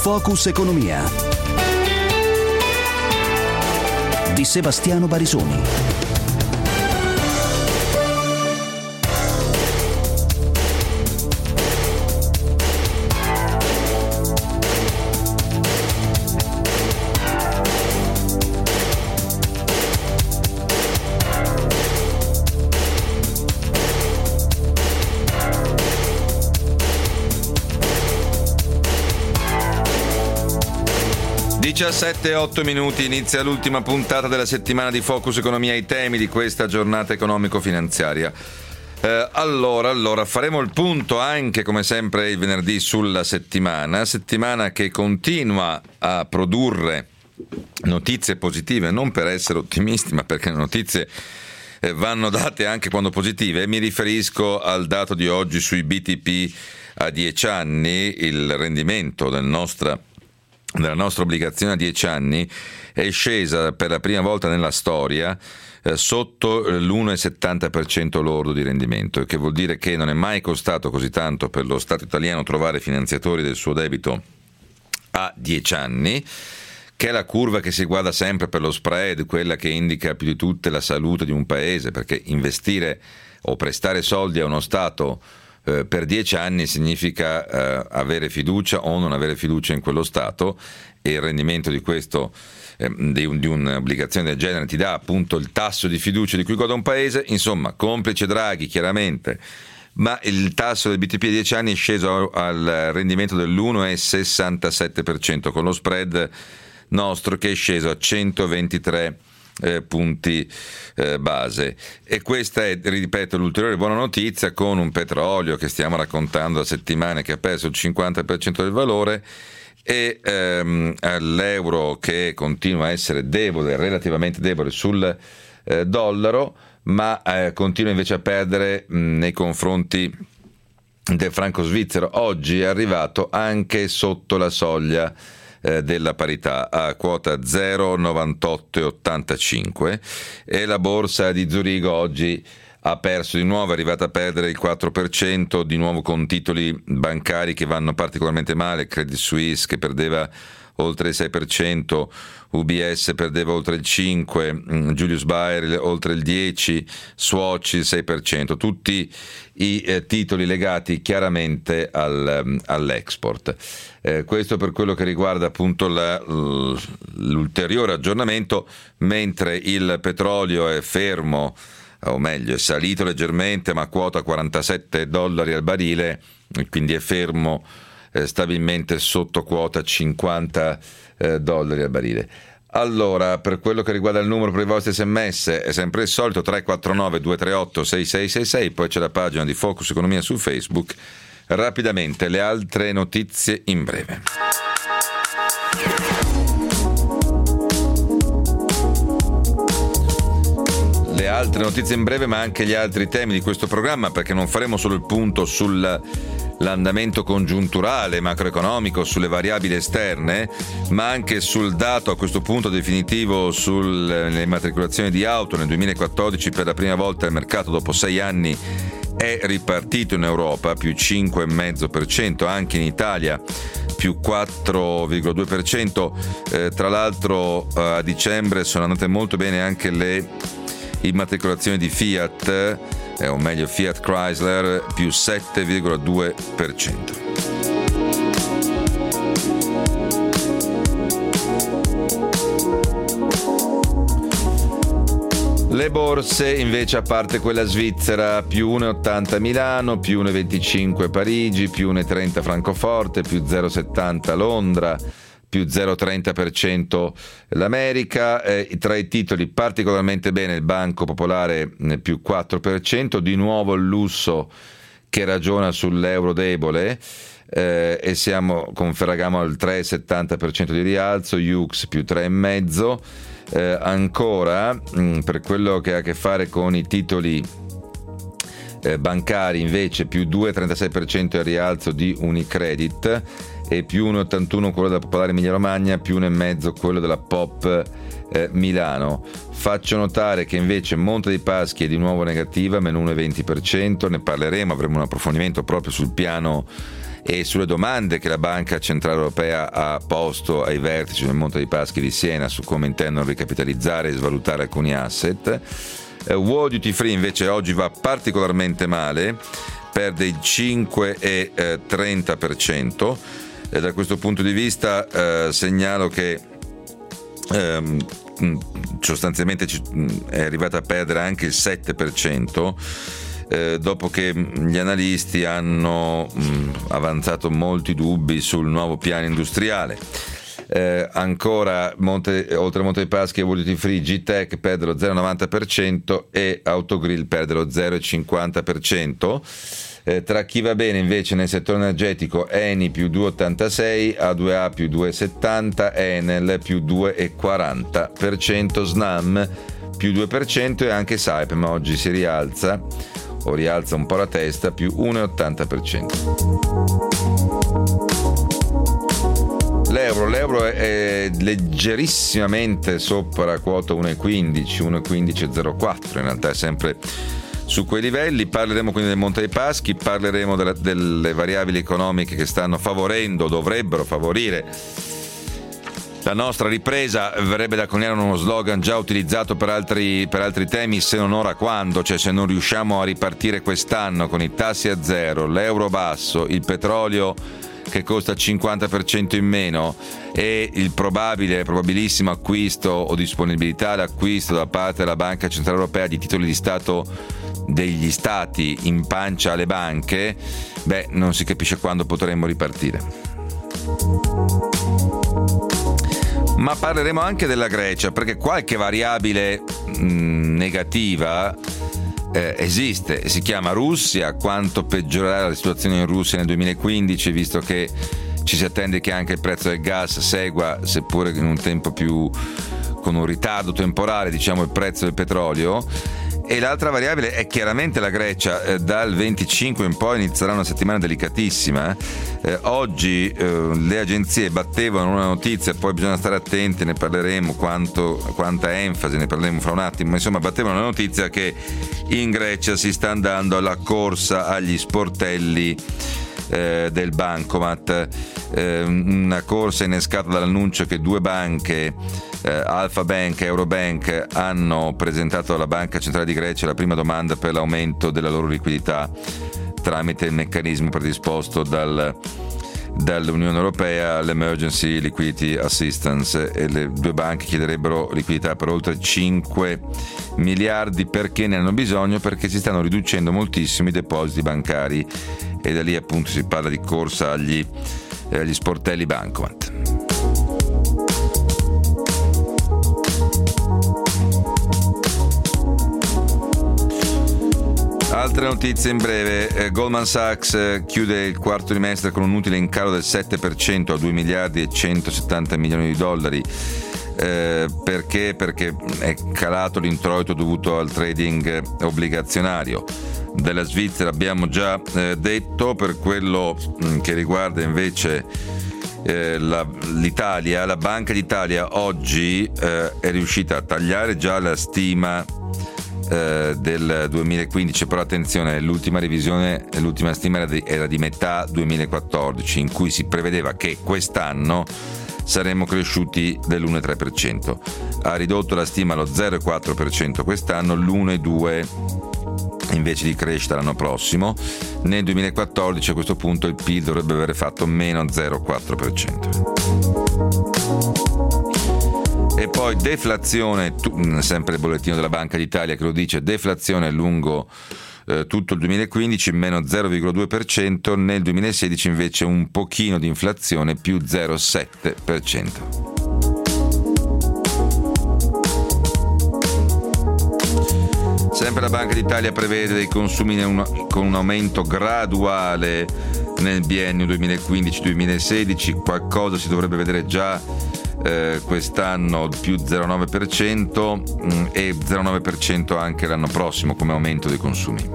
Focus Economia di Sebastiano Barisoni. e 8 minuti, inizia l'ultima puntata della settimana di Focus Economia, i temi di questa giornata economico-finanziaria. Allora faremo il punto anche come sempre il venerdì sulla settimana che continua a produrre notizie positive, non per essere ottimisti ma perché le notizie vanno date anche quando positive. Mi riferisco al dato di oggi sui BTP a 10 anni, il rendimento della nostra obbligazione a 10 anni è scesa per la prima volta nella storia sotto l'1,70% lordo di rendimento, il che vuol dire che non è mai costato così tanto per lo Stato italiano trovare finanziatori del suo debito a 10 anni, che è la curva che si guarda sempre per lo spread, quella che indica più di tutte la salute di un paese, perché investire o prestare soldi a uno Stato per 10 anni significa avere fiducia o non avere fiducia in quello Stato, e il rendimento di questo di un'obbligazione del genere ti dà appunto il tasso di fiducia di cui goda un paese. Insomma, complice Draghi chiaramente, ma il tasso del BTP a 10 anni è sceso al rendimento dell'1,67%, con lo spread nostro che è sceso a 123 punti base, e questa è, ripeto, l'ulteriore buona notizia, con un petrolio che stiamo raccontando da settimane che ha perso il 50% del valore, e l'euro che continua a essere debole, relativamente debole sul dollaro, ma continua invece a perdere nei confronti del franco svizzero. Oggi è arrivato anche sotto la soglia della parità, a quota 0,9885, e la borsa di Zurigo oggi ha perso di nuovo, è arrivata a perdere il 4%, di nuovo con titoli bancari che vanno particolarmente male, Credit Suisse che perdeva oltre il 6%, UBS perdeva oltre il 5%, Julius Baer oltre il 10%, Swatch il 6%, tutti i titoli legati chiaramente all'export. Questo per quello che riguarda appunto l'ulteriore aggiornamento, mentre il petrolio è fermo, o meglio è salito leggermente ma quota $47 al barile, quindi è fermo stabilmente sotto quota $50 al barile. Allora, per quello che riguarda il numero per i vostri sms è sempre il solito, 349 238 6666, poi c'è la pagina di Focus Economia su Facebook. Rapidamente le altre notizie in breve. Le altre notizie in breve, ma anche gli altri temi di questo programma, perché non faremo solo il punto sull'andamento congiunturale macroeconomico, sulle variabili esterne, ma anche sul dato a questo punto definitivo sulle immatricolazioni di auto. Nel 2014 per la prima volta il mercato dopo 6 anni è ripartito in Europa, più 5,5%, anche in Italia più 4,2%. Tra l'altro a dicembre sono andate molto bene anche le immatricolazioni di Fiat, o meglio Fiat Chrysler, più 7,2%. Le borse invece, a parte quella svizzera, più 1,80 Milano, più 1,25 Parigi, più 1,30 Francoforte, più 0,70 Londra, più 0,30% l'America. Tra i titoli particolarmente bene il Banco Popolare, più 4%, di nuovo il lusso che ragiona sull'euro debole, e siamo con Ferragamo al 3,70% di rialzo, Yux più 3,5%. Ancora per quello che ha a che fare con i titoli bancari invece più 2,36% il rialzo di Unicredit, e più 1,81 quello della Popolare Emilia Romagna, più 1,5 quello della Pop Milano. Faccio notare che invece Monte dei Paschi è di nuovo negativa, meno 1,20%, ne parleremo, avremo un approfondimento proprio sul piano e sulle domande che la Banca Centrale Europea ha posto ai vertici del Monte dei Paschi di Siena su come intendono ricapitalizzare e svalutare alcuni asset. World Duty Free invece oggi va particolarmente male, perde il 5,30%. Da questo punto di vista segnalo che sostanzialmente è arrivata a perdere anche il 7%, dopo che gli analisti hanno avanzato molti dubbi sul nuovo piano industriale. Ancora oltre Monte dei Paschi e World Duty Free, G-Tech perde lo 0,90% e Autogrill perde lo 0,50%. Tra chi va bene invece nel settore energetico, Eni più 2,86%, A2A più 2,70%, Enel più 2,40%, Snam più 2% e anche Saipem oggi si rialza un po' la testa, più 1,80%. L'euro è leggerissimamente sopra quota 1,15, 1,15,04, in realtà è sempre su quei livelli. Parleremo quindi del Monte dei Paschi, parleremo delle variabili economiche che stanno favorendo, dovrebbero favorire la nostra ripresa. Verrebbe da coniare uno slogan già utilizzato per altri temi, se non ora quando, cioè se non riusciamo a ripartire quest'anno con i tassi a zero, l'euro basso, il petrolio che costa il 50% in meno e il probabilissimo acquisto o disponibilità d'acquisto da parte della Banca Centrale Europea di titoli di Stato degli stati in pancia alle banche, non si capisce quando potremmo ripartire. Ma parleremo anche della Grecia, perché qualche variabile negativa esiste, si chiama Russia. Quanto peggiorerà la situazione in Russia nel 2015, visto che ci si attende che anche il prezzo del gas segua, seppure in un tempo più con un ritardo temporale, il prezzo del petrolio. E l'altra variabile è chiaramente la Grecia. Dal 25 in poi inizierà una settimana delicatissima. Oggi le agenzie battevano una notizia, poi bisogna stare attenti, ne parleremo, quanta enfasi, ne parleremo fra un attimo, ma insomma battevano la notizia che in Grecia si sta andando alla corsa agli sportelli del bancomat, una corsa innescata dall'annuncio che due banche, Alpha Bank e Eurobank, hanno presentato alla Banca Centrale di Grecia la prima domanda per l'aumento della loro liquidità tramite il meccanismo predisposto dall'Unione Europea, l'Emergency Liquidity Assistance, e le due banche chiederebbero liquidità per oltre 5 miliardi. Perché ne hanno bisogno? Perché si stanno riducendo moltissimo i depositi bancari e da lì appunto si parla di corsa agli sportelli bancomat. Altre notizie in breve. Goldman Sachs chiude il quarto trimestre con un utile in calo del 7% a 2 miliardi e 170 milioni di dollari. Perché? Perché è calato l'introito dovuto al trading obbligazionario. Della Svizzera abbiamo già detto. Per quello che riguarda invece l'Italia, la Banca d'Italia oggi è riuscita a tagliare già la stima del 2015, però attenzione, l'ultima stima era di metà 2014, in cui si prevedeva che quest'anno saremmo cresciuti dell'1,3%. Ha ridotto la stima allo 0,4% quest'anno, l'1,2% invece di crescita l'anno prossimo. Nel 2014 a questo punto il PIL dovrebbe aver fatto meno 0,4%. E poi deflazione, sempre il bollettino della Banca d'Italia che lo dice, deflazione lungo tutto il 2015 meno 0,2%, nel 2016 invece un pochino di inflazione più 0,7%. Sempre la Banca d'Italia prevede dei consumi con un aumento graduale nel biennio 2015-2016, qualcosa si dovrebbe vedere già quest'anno, più 0,9% e 0,9% anche l'anno prossimo come aumento dei consumi.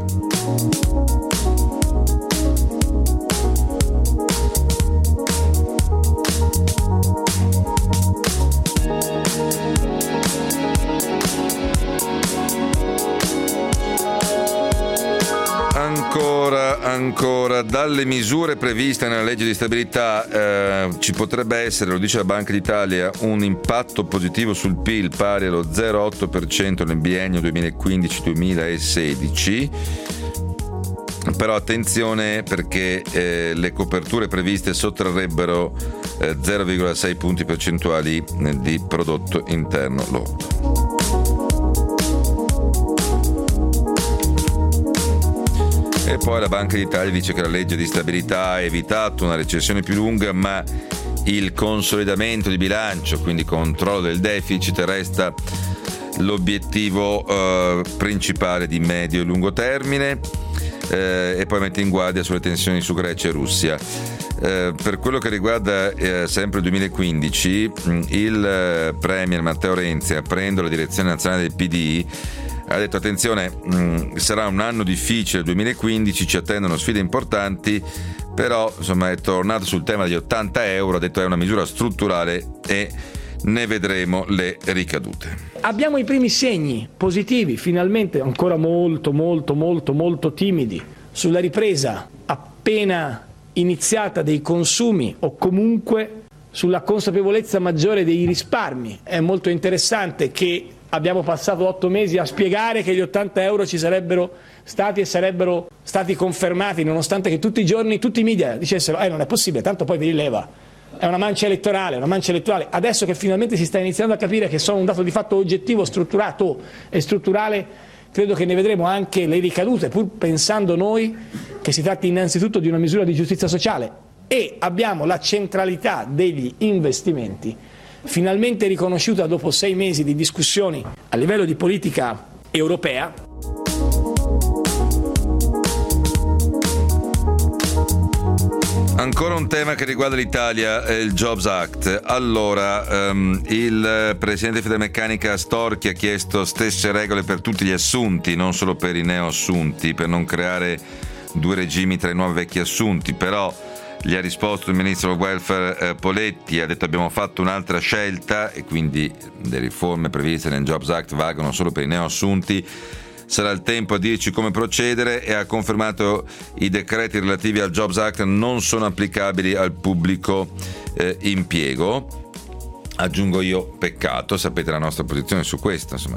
Ancora, dalle misure previste nella legge di stabilità ci potrebbe essere, lo dice la Banca d'Italia, un impatto positivo sul PIL pari allo 0,8% nel biennio 2015-2016. Però attenzione, perché le coperture previste sottrarrebbero 0,6 punti percentuali di prodotto interno lordo. E poi la Banca d'Italia dice che la legge di stabilità ha evitato una recessione più lunga, ma il consolidamento di bilancio, quindi controllo del deficit, resta l'obiettivo principale di medio e lungo termine. E poi mette in guardia sulle tensioni su Grecia e Russia. Per quello che riguarda sempre il 2015, il premier Matteo Renzi, aprendo la direzione nazionale del PD, ha detto: attenzione, sarà un anno difficile il 2015, ci attendono sfide importanti, però insomma è tornato sul tema degli 80 euro, ha detto è una misura strutturale e ne vedremo le ricadute. Abbiamo i primi segni positivi, finalmente, ancora molto timidi, sulla ripresa appena iniziata dei consumi, o comunque sulla consapevolezza maggiore dei risparmi. È molto interessante che abbiamo passato 8 mesi a spiegare che gli 80 euro ci sarebbero stati e sarebbero stati confermati, nonostante che tutti i giorni tutti i media dicessero non è possibile, tanto poi vi rileva. È una mancia elettorale. Adesso che finalmente si sta iniziando a capire che sono un dato di fatto oggettivo, strutturato e strutturale, credo che ne vedremo anche le ricadute, pur pensando noi che si tratti innanzitutto di una misura di giustizia sociale. E abbiamo la centralità degli investimenti finalmente riconosciuta dopo 6 mesi di discussioni a livello di politica europea. Ancora un tema che riguarda l'Italia, è il Jobs Act. Allora, il presidente di Federmeccanica Storchi ha chiesto stesse regole per tutti gli assunti, non solo per i neoassunti, per non creare 2 regimi tra i nuovi e vecchi assunti. Però gli ha risposto il ministro del welfare Poletti, ha detto: abbiamo fatto un'altra scelta e quindi le riforme previste nel Jobs Act valgono solo per i neoassunti. Sarà il tempo a dirci come procedere, e ha confermato i decreti relativi al Jobs Act non sono applicabili al pubblico impiego. Aggiungo io, peccato, sapete la nostra posizione su questo, insomma,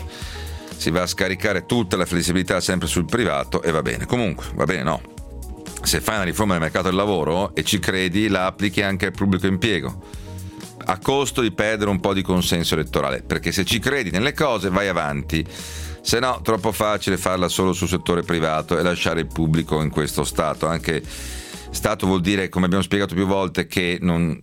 si va a scaricare tutta la flessibilità sempre sul privato e va bene. Comunque, va bene, no. Se fai una riforma del mercato del lavoro e ci credi, la applichi anche al pubblico impiego, a costo di perdere un po' di consenso elettorale, perché se ci credi nelle cose vai avanti. Se no, troppo facile farla solo sul settore privato e lasciare il pubblico in questo stato. Anche stato vuol dire, come abbiamo spiegato più volte, che non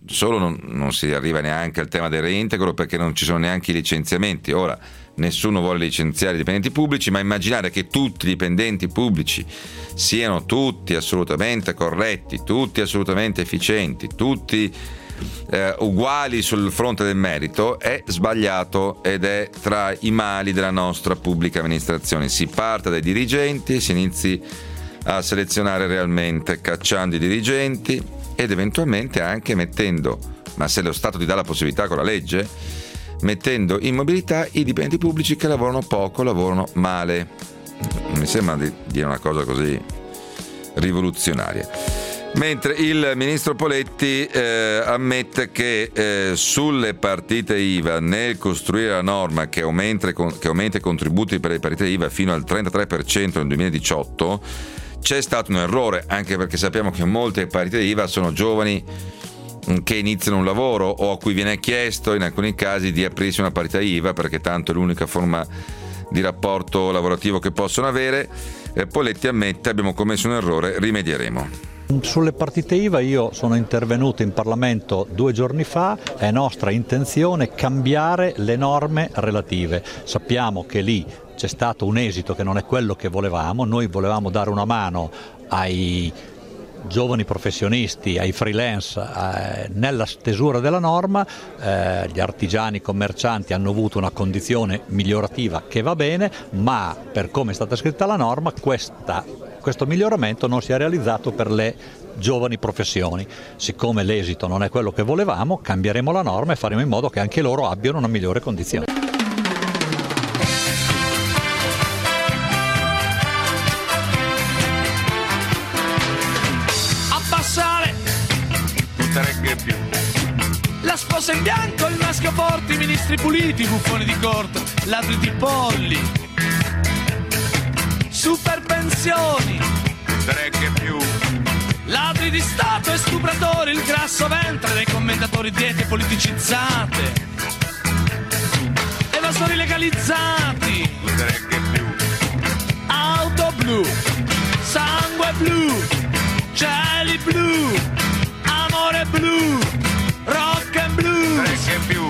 si arriva neanche al tema del reintegro, perché non ci sono neanche i licenziamenti. Ora, nessuno vuole licenziare i dipendenti pubblici, ma immaginare che tutti i dipendenti pubblici siano tutti assolutamente corretti, tutti assolutamente efficienti, tutti uguali sul fronte del merito è sbagliato ed è tra i mali della nostra pubblica amministrazione. Si parte dai dirigenti e si inizi a selezionare realmente, cacciando i dirigenti ed eventualmente anche mettendo, ma se lo Stato ti dà la possibilità con la legge, mettendo in mobilità i dipendenti pubblici che lavorano poco, lavorano male. Mi sembra di dire una cosa così rivoluzionaria. Mentre il ministro Poletti ammette che sulle partite IVA, nel costruire la norma che aumenta i contributi per le partite IVA fino al 33% nel 2018, c'è stato un errore, anche perché sappiamo che molte partite IVA sono giovani che iniziano un lavoro o a cui viene chiesto in alcuni casi di aprirsi una partita IVA, perché tanto è l'unica forma di rapporto lavorativo che possono avere. Poletti ammette: abbiamo commesso un errore, rimedieremo. Sulle partite IVA io sono intervenuto in Parlamento 2 giorni fa, è nostra intenzione cambiare le norme relative. Sappiamo che lì c'è stato un esito che non è quello che volevamo, noi volevamo dare una mano ai giovani professionisti, ai freelance nella stesura della norma. Gli artigiani, i commercianti hanno avuto una condizione migliorativa che va bene, ma per come è stata scritta la norma questo miglioramento non si è realizzato per le giovani professioni. Siccome l'esito non è quello che volevamo, cambieremo la norma e faremo in modo che anche loro abbiano una migliore condizione. maestri puliti, buffoni di corte, ladri di polli, super pensioni, che più, ladri di Stato e stupratori, il grasso ventre dei commentatori, diete politicizzate, evasori legalizzati, che più, auto blu, sangue blu, cieli blu, amore blu, rock and blues. che più.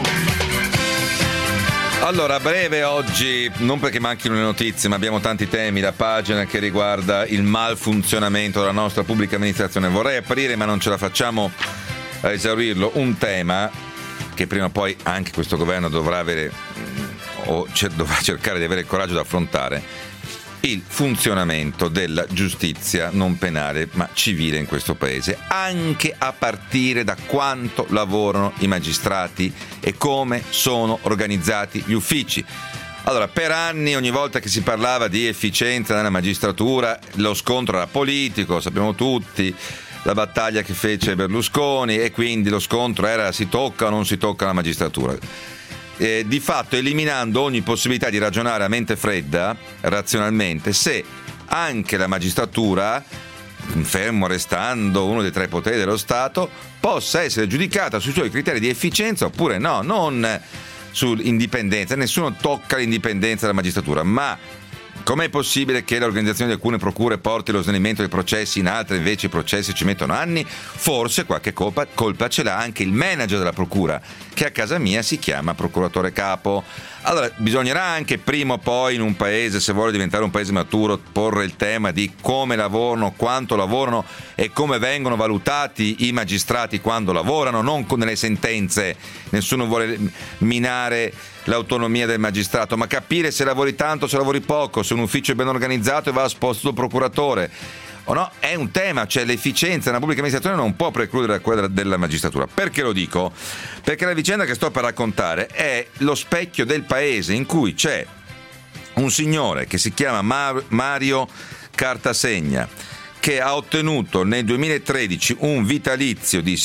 Allora, a breve oggi, non perché manchino le notizie, ma abbiamo tanti temi, la pagina che riguarda il malfunzionamento della nostra pubblica amministrazione. Vorrei aprire, ma non ce la facciamo a esaurirlo, un tema che prima o poi anche questo governo dovrà avere, o dovrà cercare di avere il coraggio di affrontare: il funzionamento della giustizia non penale ma civile in questo paese, anche a partire da quanto lavorano i magistrati e come sono organizzati gli uffici. Allora, per anni, ogni volta che si parlava di efficienza nella magistratura, lo scontro era politico, sappiamo tutti la battaglia che fece Berlusconi, e quindi lo scontro era: si tocca o non si tocca la magistratura. Di fatto eliminando ogni possibilità di ragionare a mente fredda, razionalmente, se anche la magistratura, fermo restando uno dei tre poteri dello Stato, possa essere giudicata sui suoi criteri di efficienza oppure no, non sull'indipendenza. Nessuno tocca l'indipendenza della magistratura, ma com'è possibile che l'organizzazione di alcune procure porti allo snellimento dei processi, in altre invece i processi ci mettono anni? Forse qualche colpa ce l'ha anche il manager della procura, che a casa mia si chiama procuratore capo. Allora, bisognerà anche prima o poi in un paese, se vuole diventare un paese maturo, porre il tema di come lavorano, quanto lavorano e come vengono valutati i magistrati quando lavorano, non con le sentenze. Nessuno vuole minare l'autonomia del magistrato, ma capire se lavori tanto o se lavori poco, se un ufficio è ben organizzato e va a sposto il procuratore o no, è un tema. Cioè, l'efficienza nella pubblica amministrazione non può precludere quella della magistratura. Perché lo dico? Perché la vicenda che sto per raccontare è lo specchio del paese in cui c'è un signore che si chiama Mario Cartasegna, che ha ottenuto nel 2013 un vitalizio di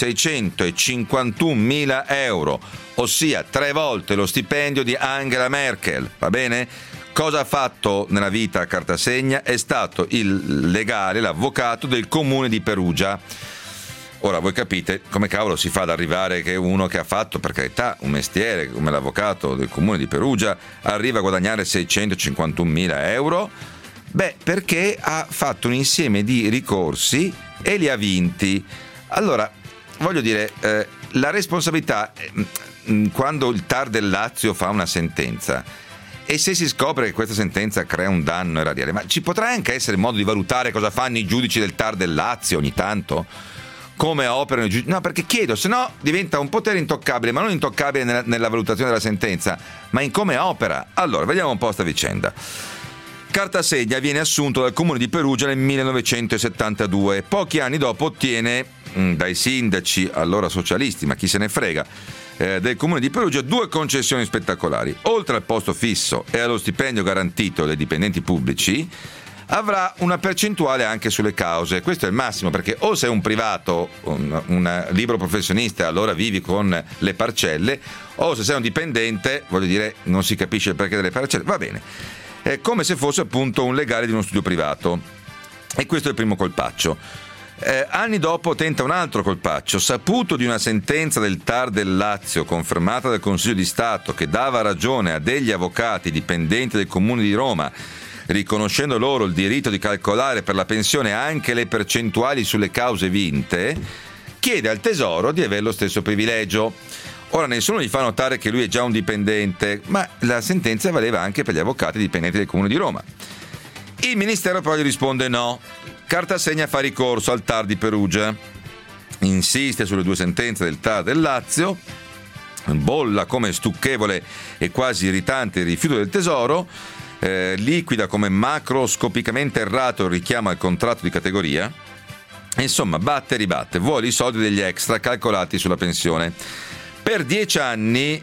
651.000 euro, ossia 3 volte lo stipendio di Angela Merkel, va bene? Cosa ha fatto nella vita Cartasegna? È stato il legale, l'avvocato del comune di Perugia. Ora voi capite come cavolo si fa ad arrivare che uno che ha fatto, per carità, un mestiere come l'avvocato del comune di Perugia arriva a guadagnare 651.000 euro? Beh, perché ha fatto un insieme di ricorsi e li ha vinti. Allora, voglio dire, la responsabilità, quando il TAR del Lazio fa una sentenza e se si scopre che questa sentenza crea un danno erariale, ma ci potrà anche essere modo di valutare cosa fanno i giudici del TAR del Lazio ogni tanto? Come operano i giudici? No, perché chiedo, se no diventa un potere intoccabile, ma non intoccabile nella valutazione della sentenza, ma in come opera. Allora, vediamo un po' sta vicenda. Cartasegna viene assunto dal comune di Perugia nel 1972. Pochi anni dopo ottiene dai sindaci, allora socialisti, ma chi se ne frega, del comune di Perugia 2 concessioni spettacolari. Oltre al posto fisso e allo stipendio garantito dai dipendenti pubblici, avrà una percentuale anche sulle cause. Questo è il massimo, perché o sei un privato, un libero professionista, allora vivi con le parcelle, o se sei un dipendente, voglio dire, non si capisce il perché delle parcelle, va bene. È come se fosse appunto un legale di uno studio privato. E questo è il primo colpaccio. Anni dopo tenta un altro colpaccio. Saputo di una sentenza del TAR del Lazio confermata dal Consiglio di Stato che dava ragione a degli avvocati dipendenti del Comune di Roma, riconoscendo loro il diritto di calcolare per la pensione anche le percentuali sulle cause vinte, chiede al Tesoro di avere lo stesso privilegio. Ora, nessuno gli fa notare che lui è già un dipendente, ma la sentenza valeva anche per gli avvocati dipendenti del Comune di Roma. Il Ministero poi gli risponde no. Cartasegna fa ricorso al TAR di Perugia, insiste sulle 2 sentenze del TAR del Lazio, bolla come stucchevole e quasi irritante il rifiuto del Tesoro, liquida come macroscopicamente errato il richiamo al contratto di categoria. Insomma, batte e ribatte, vuole i soldi degli extra calcolati sulla pensione. Per 10 anni,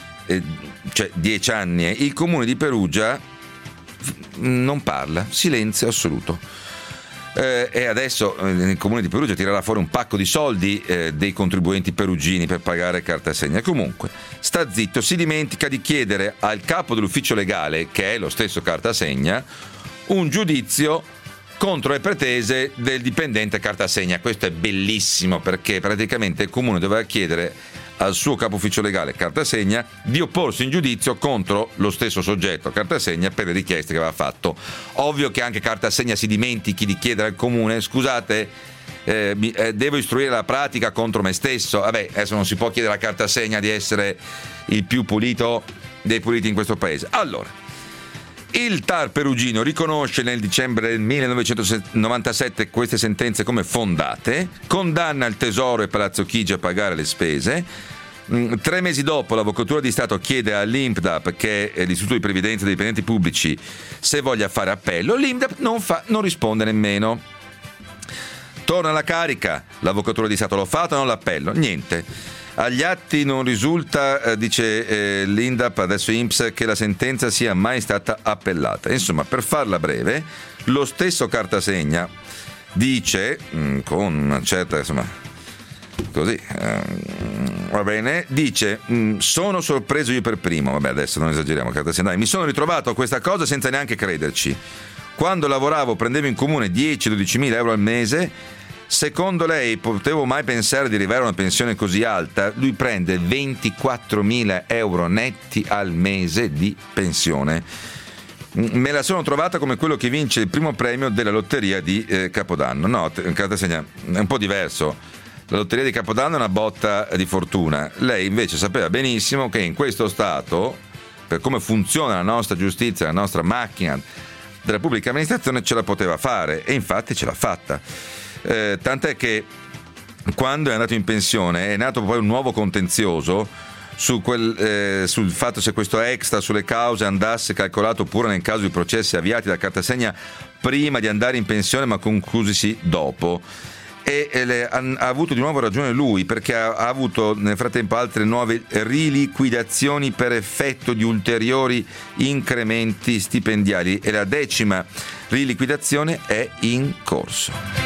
il comune di Perugia non parla, silenzio assoluto. E adesso il comune di Perugia tirerà fuori un pacco di soldi dei contribuenti perugini per pagare carta assegna. Comunque sta zitto, si dimentica di chiedere al capo dell'ufficio legale, che è lo stesso carta assegna, un giudizio contro le pretese del dipendente carta assegna. Questo è bellissimo, perché praticamente il comune doveva chiedere al suo capo ufficio legale carta assegna di opporsi in giudizio contro lo stesso soggetto carta assegna per le richieste che aveva fatto. Ovvio che anche carta assegna si dimentichi di chiedere al comune: scusate, devo istruire la pratica contro me stesso. Vabbè, adesso non si può chiedere alla carta assegna di essere il più pulito dei puliti in questo paese. Allora, il TAR perugino riconosce nel dicembre del 1997 queste sentenze come fondate, condanna il Tesoro e Palazzo Chigi a pagare le spese. 3 mesi dopo l'Avvocatura di Stato chiede all'INPDAP, che è l'Istituto di Previdenza dei Dipendenti Pubblici, se voglia fare appello. L'INPDAP non risponde nemmeno. Torna alla carica, l'Avvocatura di Stato lo fa o non l'appello? Niente. Agli atti non risulta, dice l'INPDAP, adesso INPS, che la sentenza sia mai stata appellata. Insomma, per farla breve, lo stesso cartasegna dice, con una certa, insomma, così, va bene, dice: sono sorpreso io per primo. Vabbè, adesso non esageriamo, cartasegna, dai, mi sono ritrovato a questa cosa senza neanche crederci. Quando lavoravo prendevo in comune 10-12 mila euro al mese. Secondo lei potevo mai pensare di arrivare a una pensione così alta? Lui prende 24.000 euro netti al mese di pensione. Me la sono trovata come quello che vince il primo premio della lotteria di Capodanno. No, cartasegna, è un po' diverso. La lotteria di Capodanno è una botta di fortuna. Lei invece sapeva benissimo che in questo Stato, per come funziona la nostra giustizia, la nostra macchina della pubblica amministrazione, ce la poteva fare, e infatti ce l'ha fatta. Tant'è che quando è andato in pensione è nato poi un nuovo contenzioso sul fatto se questo extra sulle cause andasse calcolato pure nel caso di processi avviati da cartasegna prima di andare in pensione ma conclusisi dopo. E ha avuto di nuovo ragione lui, perché ha avuto nel frattempo altre nuove riliquidazioni per effetto di ulteriori incrementi stipendiali, e la 10ª riliquidazione è in corso.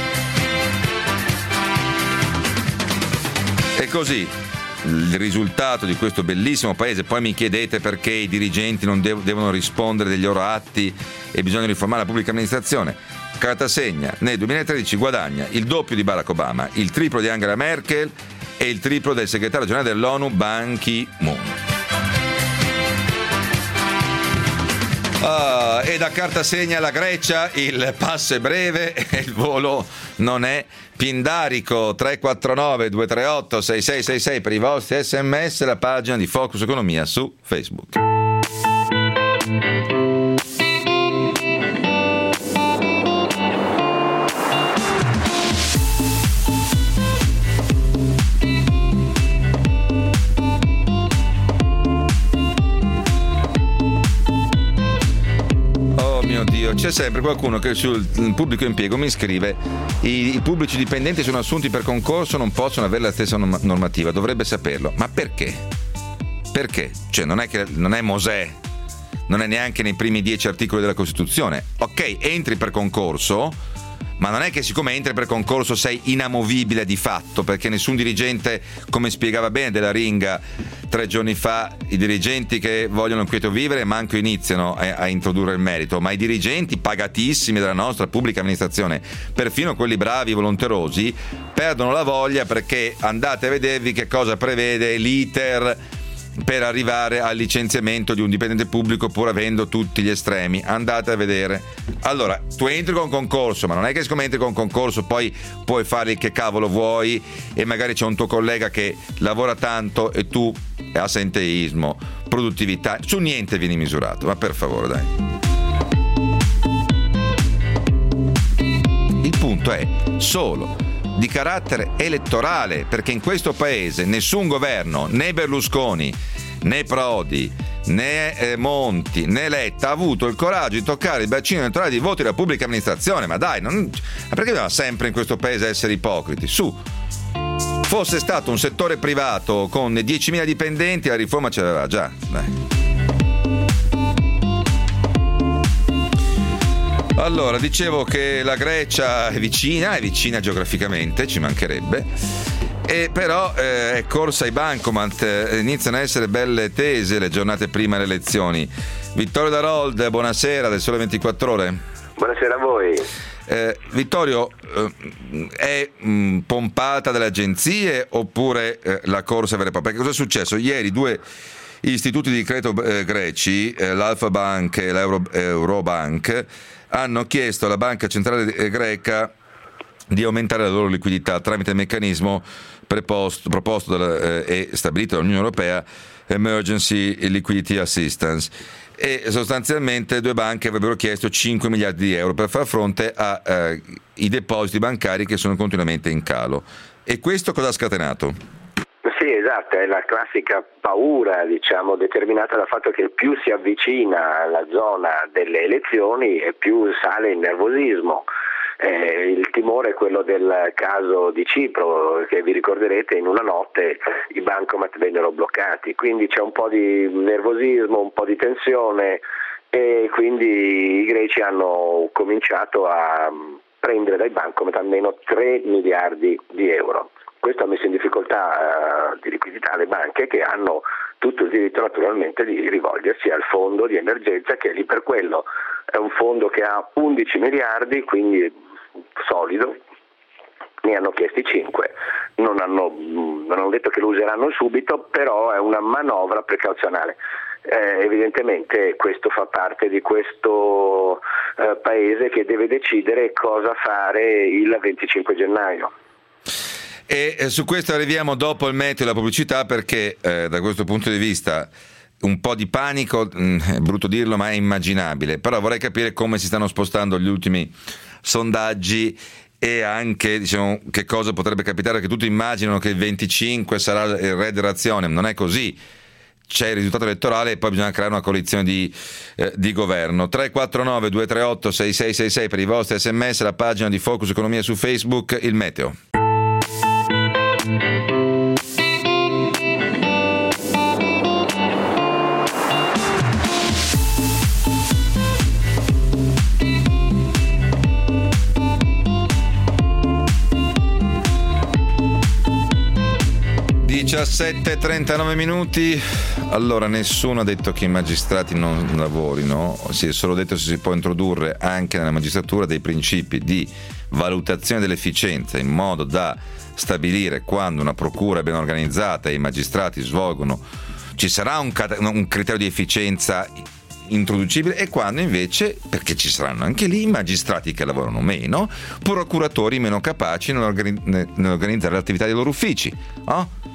E così il risultato di questo bellissimo paese. Poi mi chiedete perché i dirigenti non devono rispondere degli loro atti e bisogna riformare la pubblica amministrazione. Cartasegna nel 2013 guadagna il doppio di Barack Obama, il triplo di Angela Merkel e il triplo del segretario generale dell'ONU Ban Ki-moon. E da cartasegna alla Grecia il passo è breve e il volo non è pindarico. 349 238 6666 per i vostri sms, la pagina di Focus Economia su Facebook. C'è sempre qualcuno che sul pubblico impiego mi scrive: i pubblici dipendenti sono assunti per concorso, non possono avere la stessa normativa, dovrebbe saperlo. Ma perché? Perché? Cioè non è Mosè, non è neanche nei primi 10 articoli della Costituzione. Ok, entri per concorso, ma non è che siccome entri per concorso sei inamovibile di fatto, perché nessun dirigente, come spiegava bene Della Ringa 3 giorni fa, i dirigenti che vogliono il quieto vivere manco iniziano a introdurre il merito, ma i dirigenti pagatissimi della nostra pubblica amministrazione, perfino quelli bravi, volonterosi, perdono la voglia, perché andate a vedervi che cosa prevede l'iter per arrivare al licenziamento di un dipendente pubblico, pur avendo tutti gli estremi. Andate a vedere. Allora, tu entri con concorso, ma non è che siccome entri con concorso poi puoi fare che cavolo vuoi, e magari c'è un tuo collega che lavora tanto e tu assenteismo, produttività, su niente vieni misurato. Ma per favore, dai. Il punto è solo di carattere elettorale, perché in questo paese nessun governo, né Berlusconi, né Prodi, né Monti, né Letta ha avuto il coraggio di toccare il bacino elettorale di voti della pubblica amministrazione. Ma dai, perché dobbiamo sempre in questo paese essere ipocriti? Su, fosse stato un settore privato con 10.000 dipendenti, la riforma ce l'aveva già. Dai. Allora, dicevo che la Grecia è vicina geograficamente, ci mancherebbe, e però è corsa ai bancomat, iniziano a essere belle tese le giornate prima delle elezioni. Vittorio Darold, buonasera, del Sole 24 Ore. Buonasera a voi. Vittorio, è pompata dalle agenzie oppure la corsa vera e propria? Perché cosa è successo? Ieri due istituti di credito greci, l'Alpha Bank e l'Eurobank, hanno chiesto alla Banca Centrale Greca di aumentare la loro liquidità tramite il meccanismo proposto e stabilito dall'Unione Europea, Emergency Liquidity Assistance, e sostanzialmente due banche avrebbero chiesto 5 miliardi di euro per far fronte ai depositi bancari che sono continuamente in calo. E questo cosa ha scatenato? Sì, esatto, è la classica paura, determinata dal fatto che più si avvicina alla zona delle elezioni e più sale il nervosismo. Il timore è quello del caso di Cipro, che vi ricorderete in una notte i bancomat vennero bloccati, quindi c'è un po' di nervosismo, un po' di tensione, e quindi i greci hanno cominciato a prendere dai bancomat almeno 3 miliardi di euro. Questo ha messo in difficoltà di liquidità le banche, che hanno tutto il diritto naturalmente di rivolgersi al fondo di emergenza, che è lì per quello. È un fondo che ha 11 miliardi, quindi solido, ne hanno chiesti 5, non hanno detto che lo useranno subito, però è una manovra precauzionale. Evidentemente questo fa parte di questo paese che deve decidere cosa fare il 25 gennaio. E su questo arriviamo dopo il meteo e la pubblicità, perché da questo punto di vista un po' di panico, è brutto dirlo ma è immaginabile, però vorrei capire come si stanno spostando gli ultimi sondaggi e anche che cosa potrebbe capitare, che tutti immaginano che il 25 sarà il re dell'azione. Non è così, c'è il risultato elettorale e poi bisogna creare una coalizione di governo. 349 238 6666 per i vostri sms, la pagina di Focus Economia su Facebook, il meteo. 17:39 minuti. Allora, nessuno ha detto che i magistrati non lavorino, si è solo detto se si può introdurre anche nella magistratura dei principi di valutazione dell'efficienza, in modo da stabilire quando una procura è ben organizzata e i magistrati svolgono, ci sarà un criterio di efficienza introducibile, e quando invece, perché ci saranno anche lì magistrati che lavorano meno, procuratori meno capaci nell'organizzare l'attività dei loro uffici, no?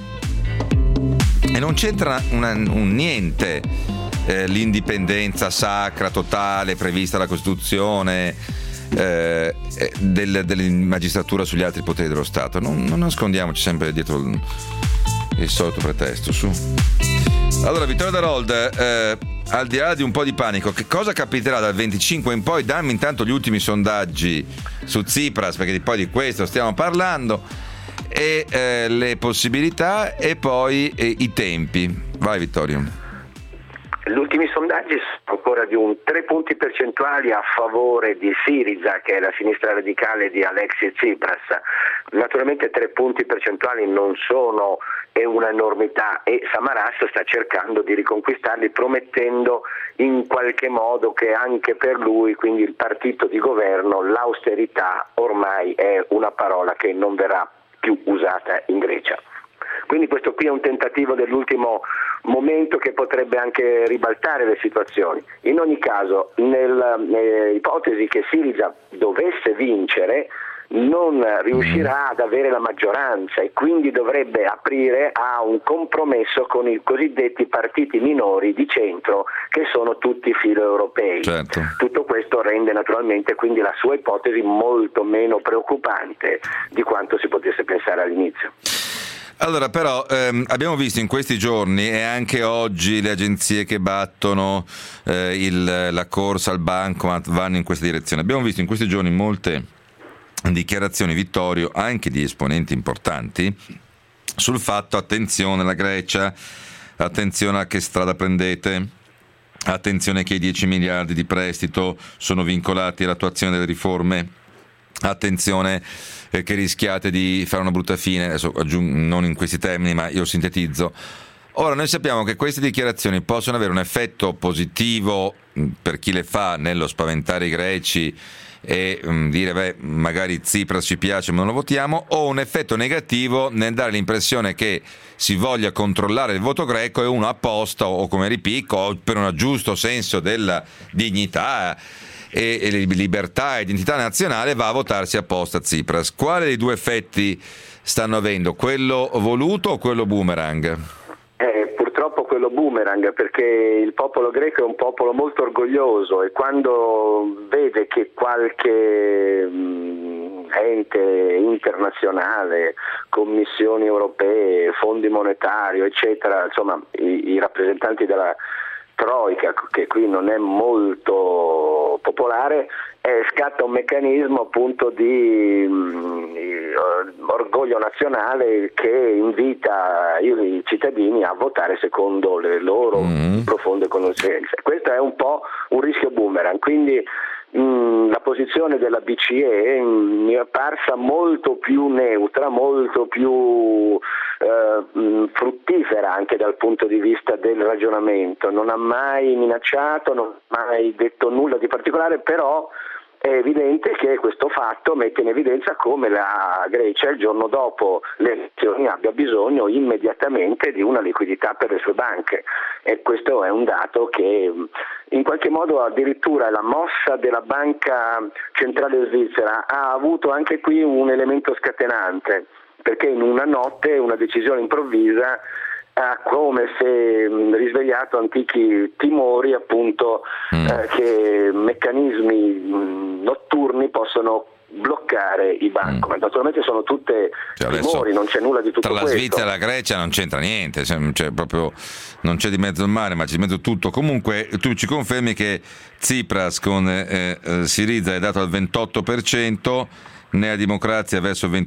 E non c'entra un niente l'indipendenza sacra, totale, prevista dalla Costituzione della magistratura sugli altri poteri dello Stato. Non nascondiamoci sempre dietro il solito pretesto, su. Allora, Vittorio Darold, al di là di un po' di panico, che cosa capiterà dal 25 in poi? Dammi intanto gli ultimi sondaggi su Tsipras, perché poi di questo stiamo parlando, e le possibilità e poi i tempi. Vai Vittorio. Gli ultimi sondaggi sono ancora di un 3 punti percentuali a favore di Syriza, che è la sinistra radicale di Alexis Tsipras. Naturalmente 3 punti percentuali non sono un'enormità, e Samaras sta cercando di riconquistarli, promettendo in qualche modo che anche per lui, quindi il partito di governo, l'austerità ormai è una parola che non verrà più usata in Grecia. Quindi questo qui è un tentativo dell'ultimo momento che potrebbe anche ribaltare le situazioni. In ogni caso, nell'ipotesi che Syriza dovesse vincere, non riuscirà ad avere la maggioranza e quindi dovrebbe aprire a un compromesso con i cosiddetti partiti minori di centro, che sono tutti filo-europei. Certo. Tutto questo rende naturalmente quindi la sua ipotesi molto meno preoccupante di quanto si potesse pensare all'inizio. Allora, però abbiamo visto in questi giorni, e anche oggi, le agenzie che battono la corsa al bancomat vanno in questa direzione. Abbiamo visto in questi giorni molte dichiarazioni, Vittorio, anche di esponenti importanti, sul fatto: attenzione alla Grecia, attenzione a che strada prendete, attenzione che i 10 miliardi di prestito sono vincolati all'attuazione delle riforme, attenzione che rischiate di fare una brutta fine, adesso non in questi termini ma io sintetizzo. Ora noi sappiamo che queste dichiarazioni possono avere un effetto positivo per chi le fa nello spaventare i greci e dire magari Tsipras ci piace ma non lo votiamo, o un effetto negativo nel dare l'impressione che si voglia controllare il voto greco e uno apposta o come ripicco o per un giusto senso della dignità e libertà e identità nazionale va a votarsi apposta Tsipras. Quale dei due effetti stanno avendo? Quello voluto o quello boomerang? Purtroppo quello boomerang, perché il popolo greco è un popolo molto orgoglioso e quando vede che qualche ente internazionale, commissioni europee, fondi monetari, eccetera, insomma i rappresentanti della Troika, che qui non è molto popolare, scatta un meccanismo appunto di orgoglio nazionale che invita i cittadini a votare secondo le loro profonde conoscenze. Questo è un po' un rischio boomerang, quindi la posizione della BCE mi è apparsa molto più neutra, molto più fruttifera anche dal punto di vista del ragionamento. Non ha mai minacciato, non ha mai detto nulla di particolare, però è evidente che questo fatto mette in evidenza come la Grecia il giorno dopo le elezioni abbia bisogno immediatamente di una liquidità per le sue banche, e questo è un dato che in qualche modo addirittura la mossa della Banca Centrale Svizzera ha avuto anche qui un elemento scatenante, perché in una notte una decisione improvvisa ha come se risvegliato antichi timori appunto che meccanismi notturni possono bloccare i bancomat. Naturalmente sono tutte timori, non c'è nulla di tutto tra questo. La Svizzera e la Grecia non c'entra niente, cioè proprio non c'è di mezzo il mare, ma c'è di mezzo tutto. Comunque tu ci confermi che Tsipras con Syriza è dato al 28%, Nea Democrazia verso il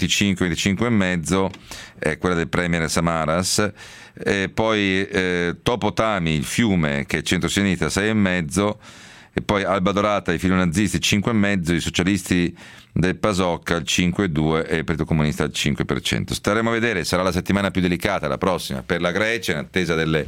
25,5%, è quella del premier Samaras, e poi Topotami, il fiume, che è centro-sinistra, 6,5%, e poi Alba Dorata, i filonazzisti 5,5%, i socialisti del PASOK al 5,2% e il Partito Comunista al 5%. Staremo a vedere, sarà la settimana più delicata, la prossima, per la Grecia, in attesa delle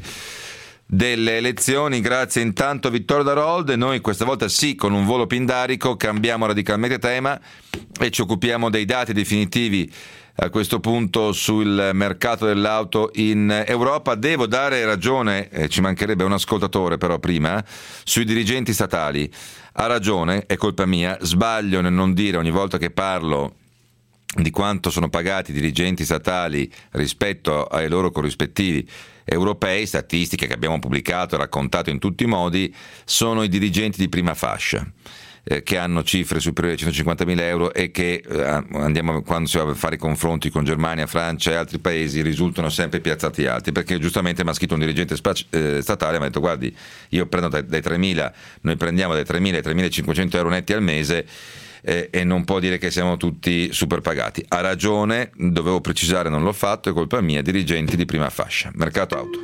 elezioni. Grazie intanto Vittorio Darolde. Noi questa volta sì, con un volo pindarico, cambiamo radicalmente tema e ci occupiamo dei dati definitivi a questo punto sul mercato dell'auto in Europa. Devo dare ragione, ci mancherebbe un ascoltatore però prima, sui dirigenti statali. Ha ragione, è colpa mia, sbaglio nel non dire ogni volta che parlo di quanto sono pagati i dirigenti statali rispetto ai loro corrispettivi europei. Statistiche che abbiamo pubblicato e raccontato in tutti i modi, sono i dirigenti di prima fascia che hanno cifre superiori ai 150.000 euro e che quando si va a fare i confronti con Germania, Francia e altri paesi risultano sempre piazzati alti, perché giustamente mi ha scritto un dirigente statale, mi ha detto guardi, io prendo dai 3.000, noi prendiamo dai 3.000 ai 3.500 euro netti al mese, e non può dire che siamo tutti super pagati. Ha ragione, dovevo precisare, non l'ho fatto, è colpa mia. Dirigenti di prima fascia. Mercato auto.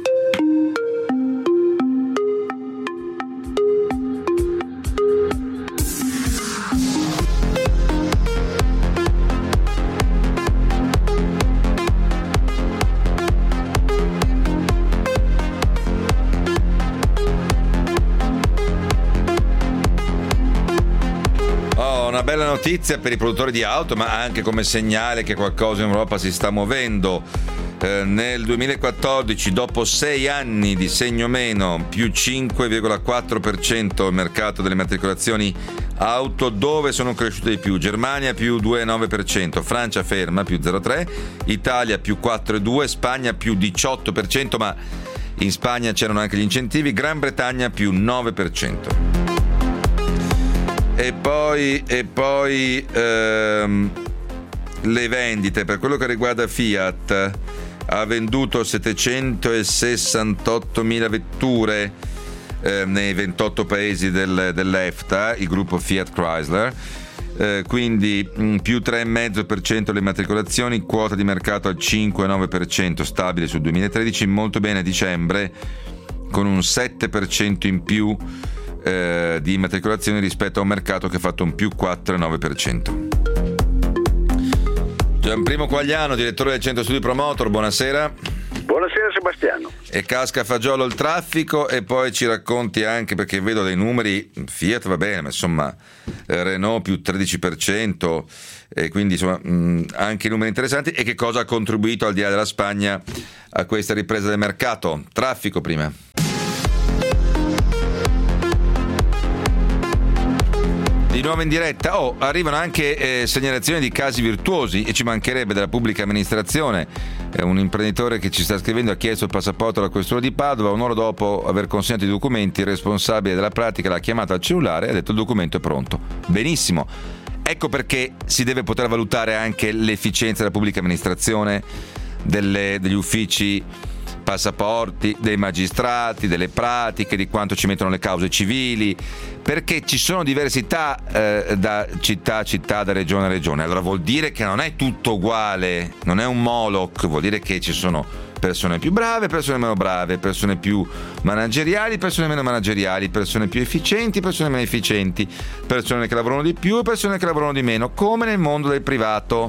Bella notizia per i produttori di auto, ma anche come segnale che qualcosa in Europa si sta muovendo. Nel 2014, dopo 6 anni di segno meno, più 5,4% il mercato delle matricolazioni auto. Dove sono cresciute di più? Germania più 2,9%, Francia ferma più 0,3%, Italia più 4,2%, Spagna più 18%, ma in Spagna c'erano anche gli incentivi, Gran Bretagna più 9%. E poi le vendite, per quello che riguarda Fiat, ha venduto 768.000 vetture nei 28 paesi dell'EFTA, il gruppo Fiat Chrysler, quindi più 3,5% le immatricolazioni, quota di mercato al 5,9%, stabile sul 2013, molto bene a dicembre, con un 7% in più di immatricolazioni rispetto a un mercato che ha fatto un più 4,9%. Gianprimo Quagliano, direttore del Centro Studi Promotor, buonasera. Buonasera Sebastiano. E casca a fagiolo il traffico, e poi ci racconti anche, perché vedo dei numeri, Fiat va bene, ma insomma Renault più 13%, e quindi insomma anche numeri interessanti, e che cosa ha contribuito al di là della Spagna a questa ripresa del mercato. Traffico prima. Di nuovo in diretta. Arrivano anche segnalazioni di casi virtuosi, e ci mancherebbe, della pubblica amministrazione. Un imprenditore che ci sta scrivendo ha chiesto il passaporto alla questura di Padova, un'ora dopo aver consegnato i documenti il responsabile della pratica l'ha chiamato al cellulare e ha detto: il documento è pronto. Benissimo. Ecco perché si deve poter valutare anche l'efficienza della pubblica amministrazione, degli uffici passaporti, dei magistrati, delle pratiche, di quanto ci mettono le cause civili, perché ci sono diversità da città a città, da regione a regione. Allora vuol dire che non è tutto uguale, non è un Moloch, vuol dire che ci sono persone più brave, persone meno brave, persone più manageriali, persone meno manageriali, persone più efficienti, persone meno efficienti, persone che lavorano di più e persone che lavorano di meno, come nel mondo del privato.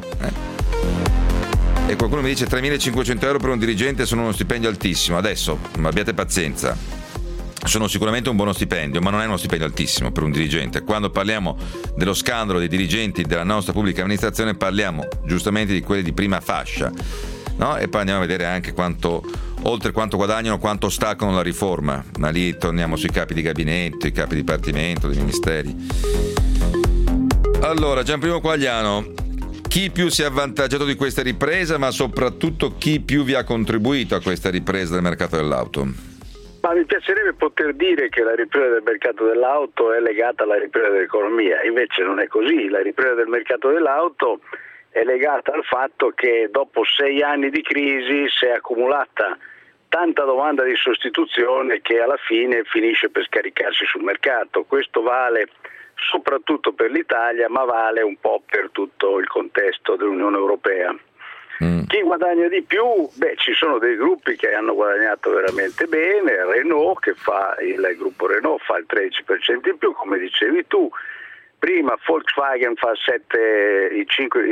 E qualcuno mi dice 3.500 euro per un dirigente sono uno stipendio altissimo. Adesso abbiate pazienza, sono sicuramente un buono stipendio, ma non è uno stipendio altissimo per un dirigente. Quando parliamo dello scandalo dei dirigenti della nostra pubblica amministrazione parliamo giustamente di quelli di prima fascia, no? E poi andiamo a vedere anche oltre quanto guadagnano, quanto staccano la riforma, ma lì torniamo sui capi di gabinetto, i capi di dipartimento, dei ministeri. Allora, Gianprimo Quagliano, chi più si è avvantaggiato di questa ripresa, ma soprattutto chi più vi ha contribuito a questa ripresa del mercato dell'auto? Ma mi piacerebbe poter dire che la ripresa del mercato dell'auto è legata alla ripresa dell'economia, invece non è così. La ripresa del mercato dell'auto è legata al fatto che dopo 6 anni di crisi si è accumulata tanta domanda di sostituzione che alla fine finisce per scaricarsi sul mercato. Questo vale soprattutto per l'Italia, ma vale un po' per tutto il contesto dell'Unione Europea. Chi guadagna di più? Ci sono dei gruppi che hanno guadagnato veramente bene. Renault, il gruppo Renault fa il 13% in più, come dicevi tu. Prima Volkswagen fa il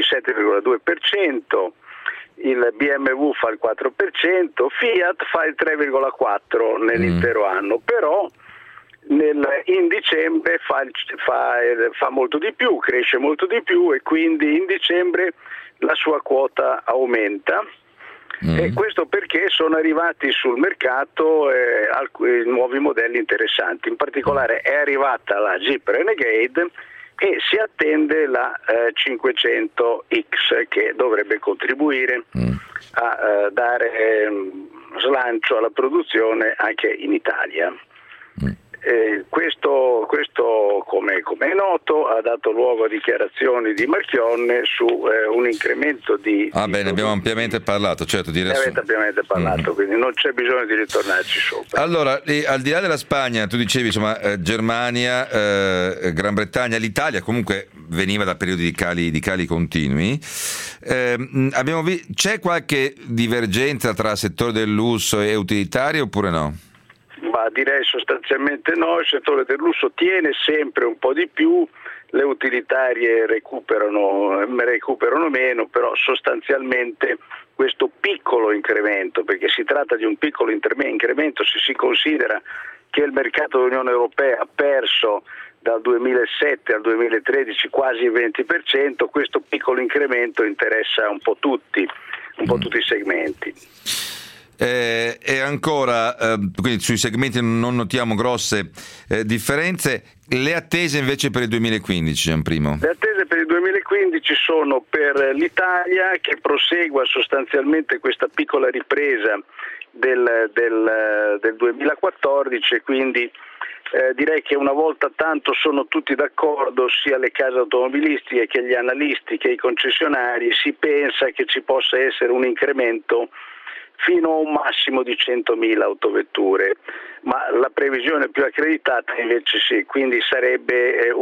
7,2%, il BMW fa il 4%, Fiat fa il 3,4% nell'intero anno, però in dicembre fa molto di più, cresce molto di più, e quindi in dicembre la sua quota aumenta. E questo perché sono arrivati sul mercato nuovi modelli interessanti. In particolare è arrivata la Jeep Renegade e si attende la 500X, che dovrebbe contribuire a dare slancio alla produzione anche in Italia. Questo come è noto, ha dato luogo a dichiarazioni di Marchionne su un incremento di... bene, abbiamo ampiamente parlato, certo, avete ampiamente parlato, quindi non c'è bisogno di ritornarci sopra. Allora, al di là della Spagna, tu dicevi, insomma, Germania, Gran Bretagna, l'Italia comunque veniva da periodi di cali continui. C'è qualche divergenza tra settore del lusso e utilitario oppure no? Ma direi sostanzialmente no, il settore del lusso tiene sempre un po' di più, le utilitarie recuperano meno, però sostanzialmente questo piccolo incremento, perché si tratta di un piccolo incremento se si considera che il mercato dell'Unione Europea ha perso dal 2007 al 2013 quasi il 20%, questo piccolo incremento interessa un po' tutti i segmenti. E ancora, quindi sui segmenti non notiamo grosse differenze. Le attese invece per il 2015, Gianprimo? Le attese per il 2015 sono per l'Italia, che prosegua sostanzialmente questa piccola ripresa del 2014, e quindi direi che una volta tanto sono tutti d'accordo, sia le case automobilistiche che gli analisti che i concessionari, si pensa che ci possa essere un incremento fino a un massimo di 100.000 autovetture, ma la previsione più accreditata invece quindi sarebbe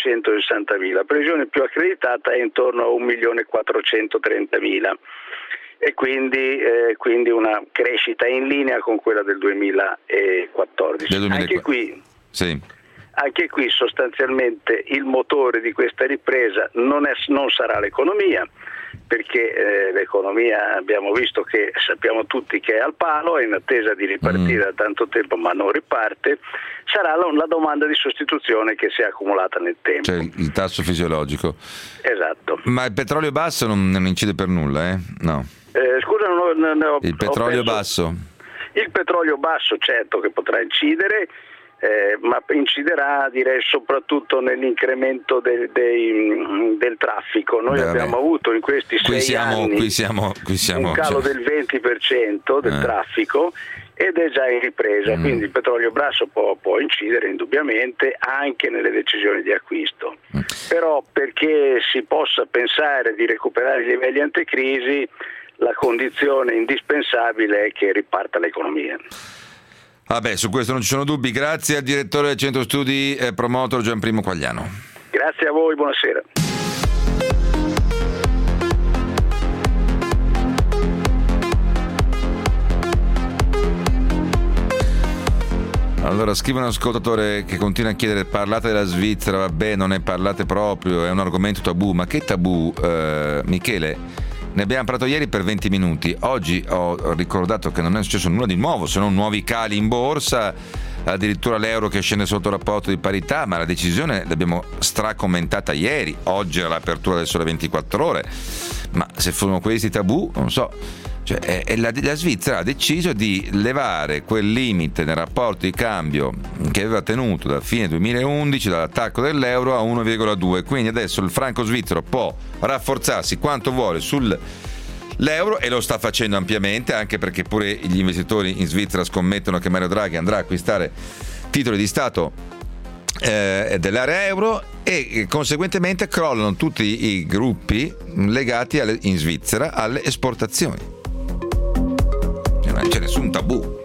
1.460.000. La previsione più accreditata è intorno a 1.430.000. e quindi una crescita in linea con quella del 2014. Anche qui sostanzialmente il motore di questa ripresa non sarà l'economia, perché l'economia abbiamo visto che sappiamo tutti che è al palo, è in attesa di ripartire da tanto tempo ma non riparte, sarà la domanda di sostituzione che si è accumulata nel tempo. Cioè il tasso fisiologico. Esatto. Ma il petrolio basso non incide per nulla, No. Scusa, il petrolio basso? Il petrolio basso certo che potrà incidere, ma inciderà direi soprattutto nell'incremento del traffico. Noi abbiamo avuto in questi 6 anni un calo del 20% del traffico ed è già in ripresa, quindi il petrolio basso può incidere indubbiamente anche nelle decisioni di acquisto. Però perché si possa pensare di recuperare i livelli antecrisi, la condizione indispensabile è che riparta l'economia. Vabbè, su questo non ci sono dubbi. Grazie al direttore del Centro Studi Promotor Gianprimo Quagliano. Grazie a voi, buonasera. Allora, scrive un ascoltatore che continua a chiedere: parlate della Svizzera, vabbè, non ne parlate proprio, è un argomento tabù. Ma che tabù, Michele? Ne abbiamo parlato ieri per 20 minuti. Oggi ho ricordato che non è successo nulla di nuovo, se non nuovi cali in borsa, addirittura l'euro che scende sotto rapporto di parità, ma la decisione l'abbiamo stracommentata ieri. Oggi era l'apertura del Sole 24 Ore. Ma se furono questi tabù, non so. Cioè, la Svizzera ha deciso di levare quel limite nel rapporto di cambio che aveva tenuto da fine 2011, dall'attacco dell'euro, a 1,2. Quindi adesso il franco svizzero può rafforzarsi quanto vuole sull'euro, e lo sta facendo ampiamente, anche perché pure gli investitori in Svizzera scommettono che Mario Draghi andrà a acquistare titoli di Stato dell'area euro, e conseguentemente crollano tutti i gruppi legati in Svizzera alle esportazioni. Non c'è nessun tabù.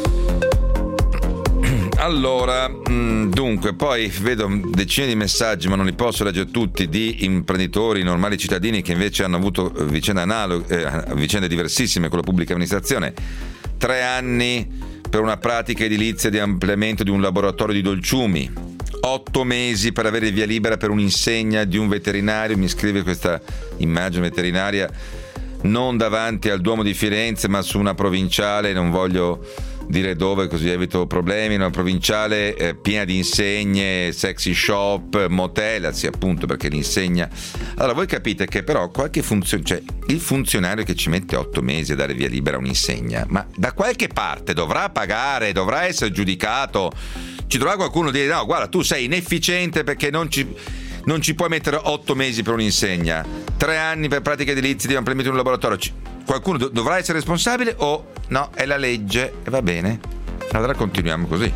Allora, dunque, poi vedo decine di messaggi, ma non li posso leggere tutti, di imprenditori, normali cittadini che invece hanno avuto vicende diversissime con la pubblica amministrazione. 3 anni per una pratica edilizia di ampliamento di un laboratorio di dolciumi, 8 mesi per avere via libera per un'insegna di un veterinario. Mi scrive questa immagine veterinaria non davanti al Duomo di Firenze, ma su una provinciale, non voglio dire dove così evito problemi, una provinciale piena di insegne, sexy shop, motel, sì, appunto, perché l'insegna. Allora voi capite che però qualche cioè il funzionario che ci mette 8 mesi a dare via libera a un'insegna, ma da qualche parte dovrà pagare, dovrà essere giudicato, ci dovrà qualcuno dire: no, guarda, tu sei inefficiente perché non ci puoi mettere 8 mesi per un'insegna, 3 anni per pratiche edilizie di ampliamento di un laboratorio. Qualcuno dovrà essere responsabile, o no, è la legge e va bene. Allora continuiamo così.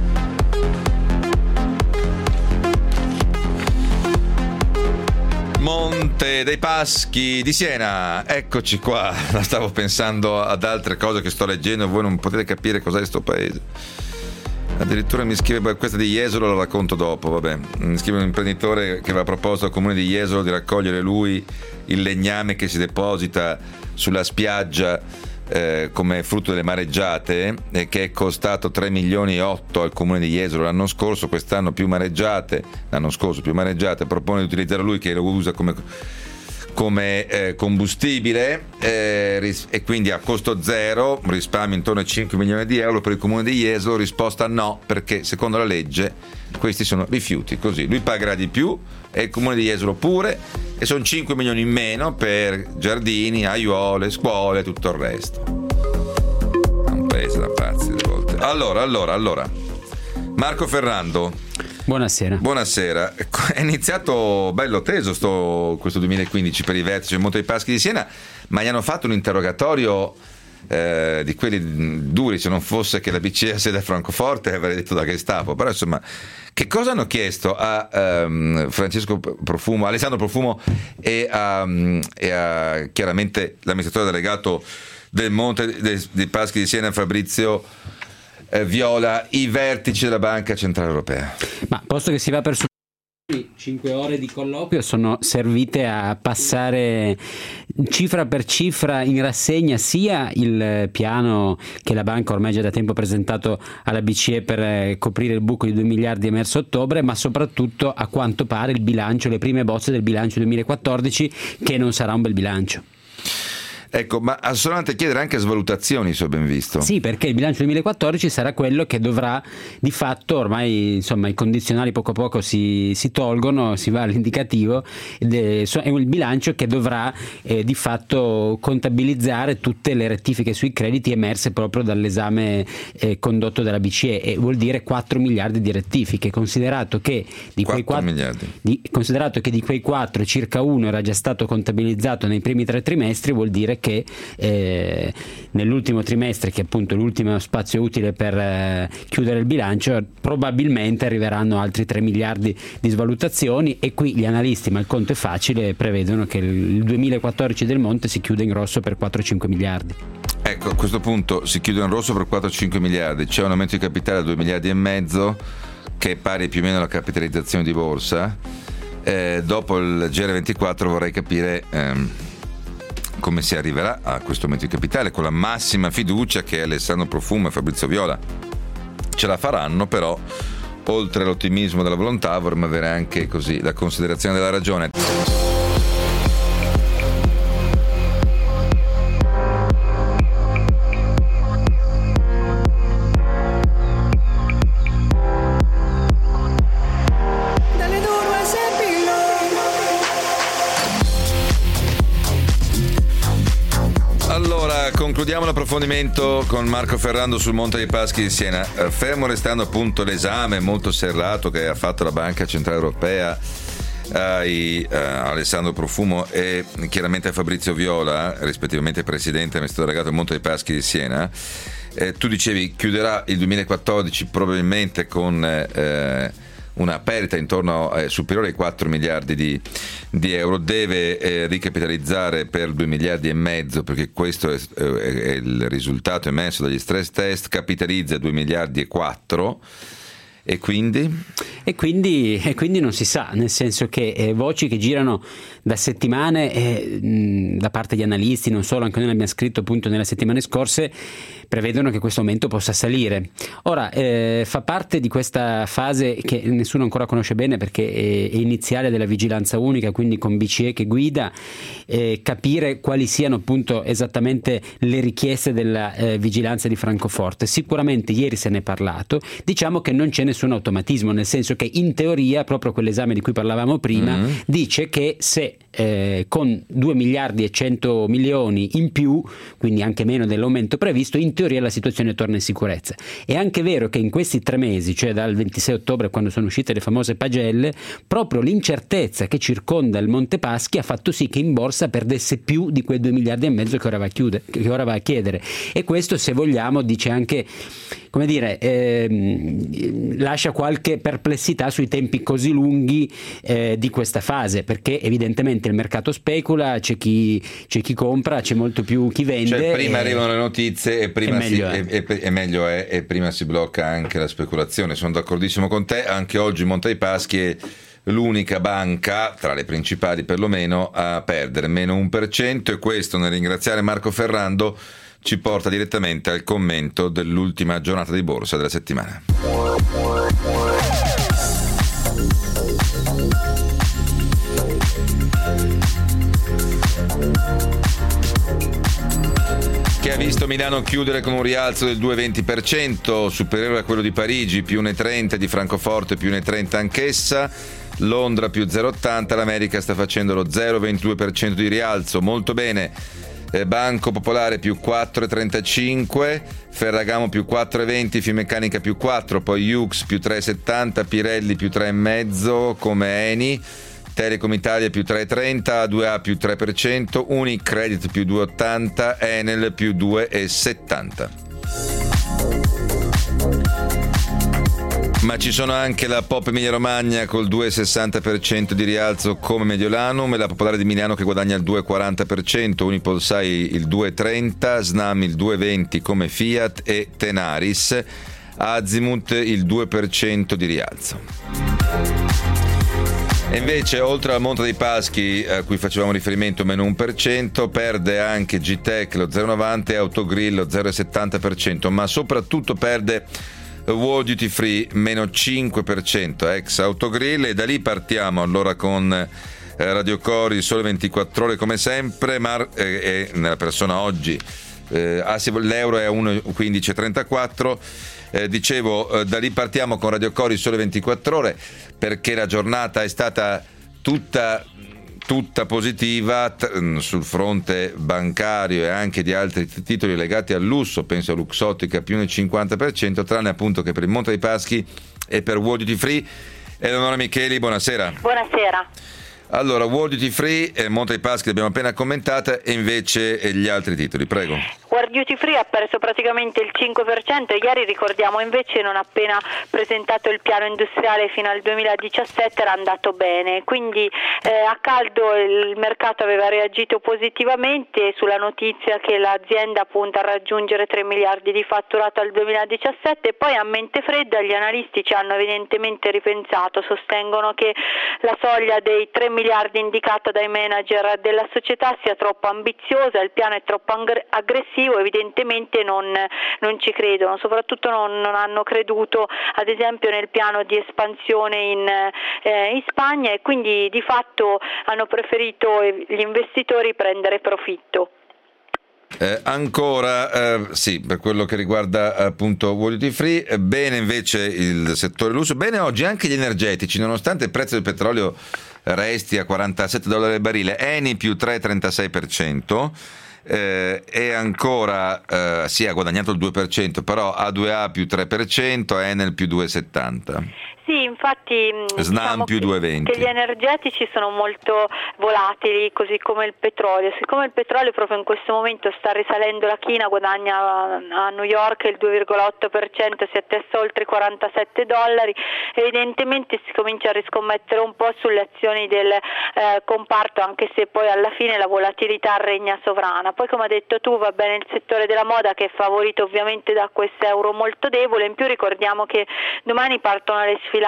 Monte dei Paschi di Siena, eccoci qua. Stavo pensando ad altre cose che sto leggendo, voi non potete capire cos'è sto paese. Addirittura mi scrive, questa di Jesolo la racconto dopo, vabbè. Mi scrive un imprenditore che aveva proposto al comune di Jesolo di raccogliere lui il legname che si deposita sulla spiaggia come frutto delle mareggiate, che è costato 3,8 milioni al comune di Jesolo l'anno scorso. Quest'anno più mareggiate, propone di utilizzare lui, che lo usa come combustibile, e quindi a costo zero, un risparmio intorno ai 5 milioni di euro per il comune di Jesolo. Risposta no, perché secondo la legge questi sono rifiuti, così lui pagherà di più e il comune di Jesolo pure, e sono 5 milioni in meno per giardini, aiuole, scuole, tutto il resto. È un paese da pazzi delle volte. Allora Marco Ferrando, buonasera. È iniziato bello teso questo 2015 per i vertici del Monte dei Paschi di Siena, ma gli hanno fatto un interrogatorio di quelli duri. Se non fosse che la BCE ha sede a Francoforte, avrei detto da Gestapo. Però insomma, che cosa hanno chiesto a Alessandro Profumo e a chiaramente l'amministratore delegato del Monte dei Paschi di Siena, Fabrizio Viola, i vertici della Banca Centrale Europea? Ma posto che si va per 5 ore di colloquio sono servite a passare cifra per cifra in rassegna sia il piano che la banca ormai già da tempo presentato alla BCE per coprire il buco di 2 miliardi emerso a ottobre, ma soprattutto a quanto pare il bilancio, le prime bozze del bilancio 2014, che non sarà un bel bilancio. Ecco, ma assolutamente chiedere anche svalutazioni, se ho ben visto. Sì, perché il bilancio 2014 sarà quello che dovrà, di fatto, ormai insomma i condizionali poco a poco si tolgono, si va all'indicativo, è il bilancio che dovrà di fatto contabilizzare tutte le rettifiche sui crediti emerse proprio dall'esame condotto dalla BCE, e vuol dire 4 miliardi di rettifiche, considerato che di quei 4 circa 1 era già stato contabilizzato nei primi 3 trimestri, vuol dire che nell'ultimo trimestre, che è appunto l'ultimo spazio utile per chiudere il bilancio, probabilmente arriveranno altri 3 miliardi di svalutazioni, e qui gli analisti, ma il conto è facile, prevedono che il 2014 del Monte si chiude in rosso per 4-5 miliardi. Ecco, a questo punto si chiude in rosso per 4-5 miliardi, c'è un aumento di capitale da 2 miliardi e mezzo, che è pari più o meno alla capitalizzazione di borsa. Dopo il GR24 vorrei capire come si arriverà a questo aumento di capitale, con la massima fiducia che Alessandro Profumo e Fabrizio Viola ce la faranno, però oltre all'ottimismo della volontà vorremmo avere anche così la considerazione della ragione. Concludiamo l'approfondimento con Marco Ferrando sul Monte dei Paschi di Siena. Fermo restando appunto l'esame molto serrato che ha fatto la Banca Centrale Europea a Alessandro Profumo e chiaramente a Fabrizio Viola, rispettivamente presidente e amministratore delegato del Monte dei Paschi di Siena, tu dicevi chiuderà il 2014 probabilmente con una perdita intorno superiore ai 4 miliardi di euro, deve ricapitalizzare per 2 miliardi e mezzo, perché questo è il risultato emesso dagli stress test, capitalizza 2 miliardi e 4. E quindi non si sa, nel senso che voci che girano da settimane da parte di analisti, non solo, anche noi l'abbiamo scritto appunto nelle settimane scorse, prevedono che questo aumento possa salire. Ora fa parte di questa fase che nessuno ancora conosce bene, perché è iniziale, della vigilanza unica, quindi con BCE che guida, capire quali siano appunto esattamente le richieste della vigilanza di Francoforte. Sicuramente ieri se ne è parlato, diciamo che non c'è nessun automatismo, nel senso che in teoria proprio quell'esame di cui parlavamo prima dice che se con 2 miliardi e 100 milioni in più, quindi anche meno dell'aumento previsto, in teoria la situazione torna in sicurezza. È anche vero che in questi 3 mesi, cioè dal 26 ottobre quando sono uscite le famose pagelle, proprio l'incertezza che circonda il Monte Paschi ha fatto sì che in borsa perdesse più di quei 2 miliardi e mezzo che ora va a chiedere, e questo, se vogliamo, dice anche, come dire, lascia qualche perplessità sui tempi così lunghi di questa fase, perché evidentemente il mercato specula, c'è chi compra, c'è molto più chi vende. Cioè prima arrivano le notizie e prima meglio è, e prima si blocca anche la speculazione. Sono d'accordissimo con te. Anche oggi Monte dei Paschi è l'unica banca, tra le principali perlomeno, a perdere meno 1%, e questo, nel ringraziare Marco Ferrando, ci porta direttamente al commento dell'ultima giornata di borsa della settimana. Che ha visto Milano chiudere con un rialzo del 2,20%, superiore a quello di Parigi, più 1,30%, di Francoforte più 1,30% anch'essa, Londra più 0,80%, l'America sta facendo lo 0,22% di rialzo, molto bene. Banco Popolare più 4,35%, Ferragamo più 4,20%, Finmeccanica più 4%, poi Jux più 3,70%, Pirelli più 3,5% come Eni, Telecom Italia più 3,30%, A2A più 3%, Unicredit più 2,80%, Enel più 2,70%. Ma ci sono anche la Pop Emilia Romagna col 2,60% di rialzo come Mediolanum, e la Popolare di Milano che guadagna il 2,40%, Unipolsai il 2,30%, Snam il 2,20% come Fiat e Tenaris, Azimut il 2% di rialzo. E invece, oltre al Monte dei Paschi a cui facevamo riferimento, meno 1%, perde anche GTEC lo 0,90% e Autogrill lo 0,70%, ma soprattutto perde World Duty Free meno 5%, ex Autogrill. E da lì partiamo allora con Radio Cori, Sole 24 Ore come sempre, nella persona oggi l'euro è a 1,1534. Dicevo, da lì partiamo con Radio Cori, Sole 24 Ore, perché la giornata è stata tutta positiva sul fronte bancario e anche di altri titoli legati al lusso, penso a Luxottica più del 50%, tranne appunto che per il Monte dei Paschi e per World Duty Free. Eleonora Micheli, buonasera. Buonasera. Allora, World Duty Free e Monte dei Paschi l'abbiamo appena commentata, e invece gli altri titoli, prego. World Duty Free ha perso praticamente il 5%, ieri ricordiamo invece non appena presentato il piano industriale fino al 2017 era andato bene, quindi a caldo il mercato aveva reagito positivamente sulla notizia che l'azienda punta a raggiungere 3 miliardi di fatturato al 2017, e poi a mente fredda gli analisti ci hanno evidentemente ripensato, sostengono che la soglia dei 3 miliardi indicata dai manager della società sia troppo ambiziosa, il piano è troppo aggressivo, evidentemente non ci credono, soprattutto non hanno creduto ad esempio nel piano di espansione in Spagna, e quindi di fatto hanno preferito gli investitori prendere profitto. Sì, per quello che riguarda appunto World Duty Free, bene invece il settore lusso, bene oggi anche gli energetici, nonostante il prezzo del petrolio resti a $47 al barile, Eni più 3,36%, e ancora sì, ha guadagnato il 2%, però A2A più 3%, Enel più 2,70%. Sì, infatti Snam diciamo più 2,20. che gli energetici sono molto volatili, così come il petrolio. Siccome il petrolio proprio in questo momento sta risalendo la china, guadagna a New York il 2,8%, si attesta oltre i $47, evidentemente si comincia a riscommettere un po' sulle azioni del comparto, anche se poi alla fine la volatilità regna sovrana. Poi, come hai detto tu, va bene il settore della moda, che è favorito ovviamente da questo euro molto debole. In più ricordiamo che domani partono le sfilate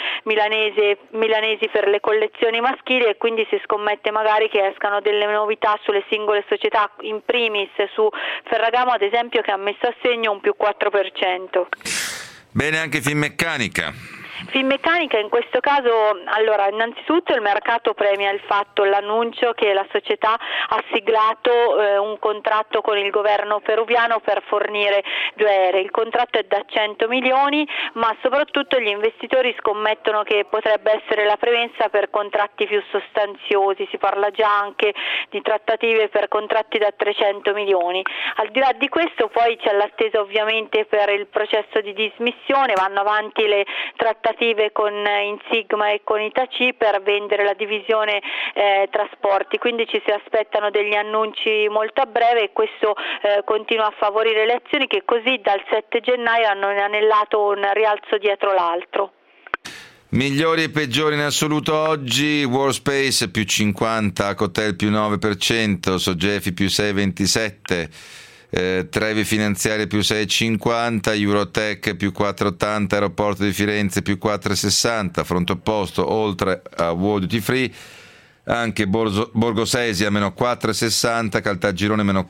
milanesi per le collezioni maschili, e quindi si scommette magari che escano delle novità sulle singole società, in primis su Ferragamo ad esempio, che ha messo a segno un più 4%. Bene anche Finmeccanica. Finmeccanica in questo caso, allora innanzitutto il mercato premia l'annuncio che la società ha siglato un contratto con il governo peruviano per fornire 2 aerei. Il contratto è da 100 milioni, ma soprattutto gli investitori scommettono che potrebbe essere la premessa per contratti più sostanziosi, si parla già anche di trattative per contratti da 300 milioni. Al di là di questo poi c'è l'attesa ovviamente per il processo di dismissione, vanno avanti le trattative con Insigma e con Itachi per vendere la divisione trasporti, quindi ci si aspettano degli annunci molto a breve, e questo continua a favorire le azioni che così dal 7 gennaio hanno inanellato un rialzo dietro l'altro. Migliori e peggiori in assoluto oggi: Workspace più 50, Acotel più 9%, Sogefi più 6,27%, Trevi Finanziarie più 6,50, Eurotech più 4,80, Aeroporto di Firenze più 4,60. Fronte opposto, oltre a World Duty Free, anche Borgosesia meno 4,60, Caltagirone meno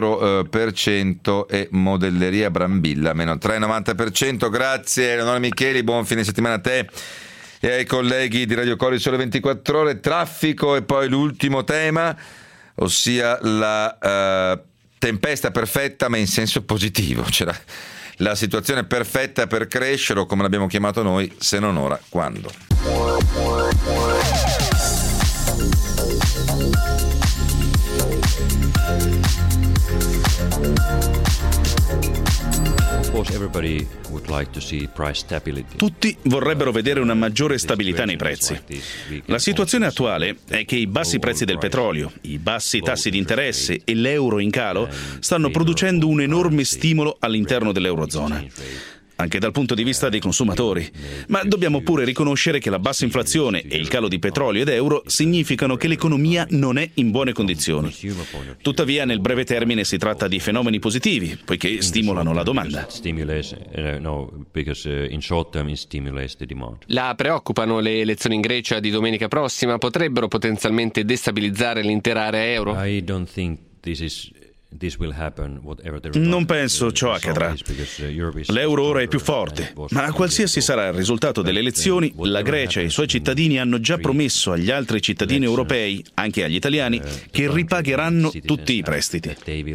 4% e Modelleria Brambilla meno 3,90%. Grazie Eleonora Micheli, buon fine settimana a te e ai colleghi di Radio Cori Sole 24 Ore. Traffico e poi l'ultimo tema, ossia la tempesta perfetta, ma in senso positivo. C'era la situazione perfetta per crescere, o come l'abbiamo chiamato noi, se non ora, quando? Tutti vorrebbero vedere una maggiore stabilità nei prezzi. La situazione attuale è che i bassi prezzi del petrolio, i bassi tassi di interesse e l'euro in calo stanno producendo un enorme stimolo all'interno dell'eurozona. anche dal punto di vista dei consumatori. Ma dobbiamo pure riconoscere che la bassa inflazione e il calo di petrolio ed euro significano che l'economia non è in buone condizioni. Tuttavia, nel breve termine si tratta di fenomeni positivi, poiché stimolano la domanda. La preoccupano le elezioni in Grecia di domenica prossima? Potrebbero potenzialmente destabilizzare l'intera area euro? Non penso ciò accadrà. L'euro ora è più forte, ma qualsiasi sarà il risultato delle elezioni, la Grecia e i suoi cittadini hanno già promesso agli altri cittadini europei, anche agli italiani, che ripagheranno tutti i prestiti.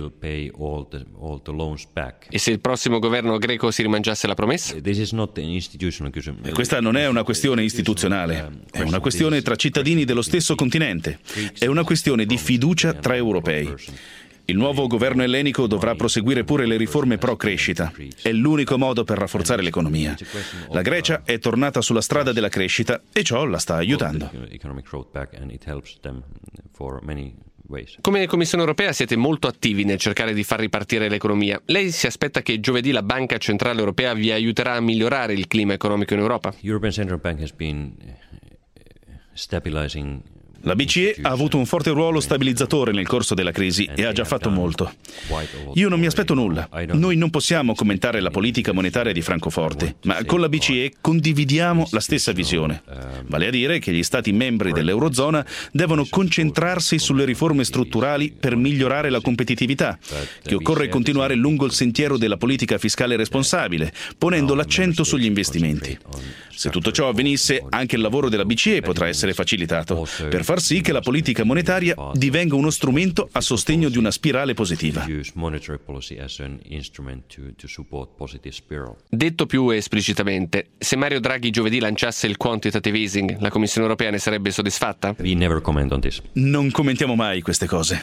E se il prossimo governo greco si rimangiasse la promessa? Questa non è una questione istituzionale, è una questione tra cittadini dello stesso continente, è una questione di fiducia tra europei. Il nuovo governo ellenico dovrà proseguire pure le riforme pro-crescita. È l'unico modo per rafforzare l'economia. La Grecia è tornata sulla strada della crescita e ciò la sta aiutando. Come Commissione europea siete molto attivi nel cercare di far ripartire l'economia. Lei si aspetta che giovedì la Banca Centrale Europea vi aiuterà a migliorare il clima economico in Europa? La BCE ha avuto un forte ruolo stabilizzatore nel corso della crisi e ha già fatto molto. Io non mi aspetto nulla. Noi non possiamo commentare la politica monetaria di Francoforte, ma con la BCE condividiamo la stessa visione. Vale a dire che gli Stati membri dell'Eurozona devono concentrarsi sulle riforme strutturali per migliorare la competitività, che occorre continuare lungo il sentiero della politica fiscale responsabile, ponendo l'accento sugli investimenti. Se tutto ciò avvenisse, anche il lavoro della BCE potrà essere facilitato, per far sì che la politica monetaria divenga uno strumento a sostegno di una spirale positiva. Detto più esplicitamente, se Mario Draghi giovedì lanciasse il quantitative easing, la Commissione europea ne sarebbe soddisfatta? Non commentiamo mai queste cose.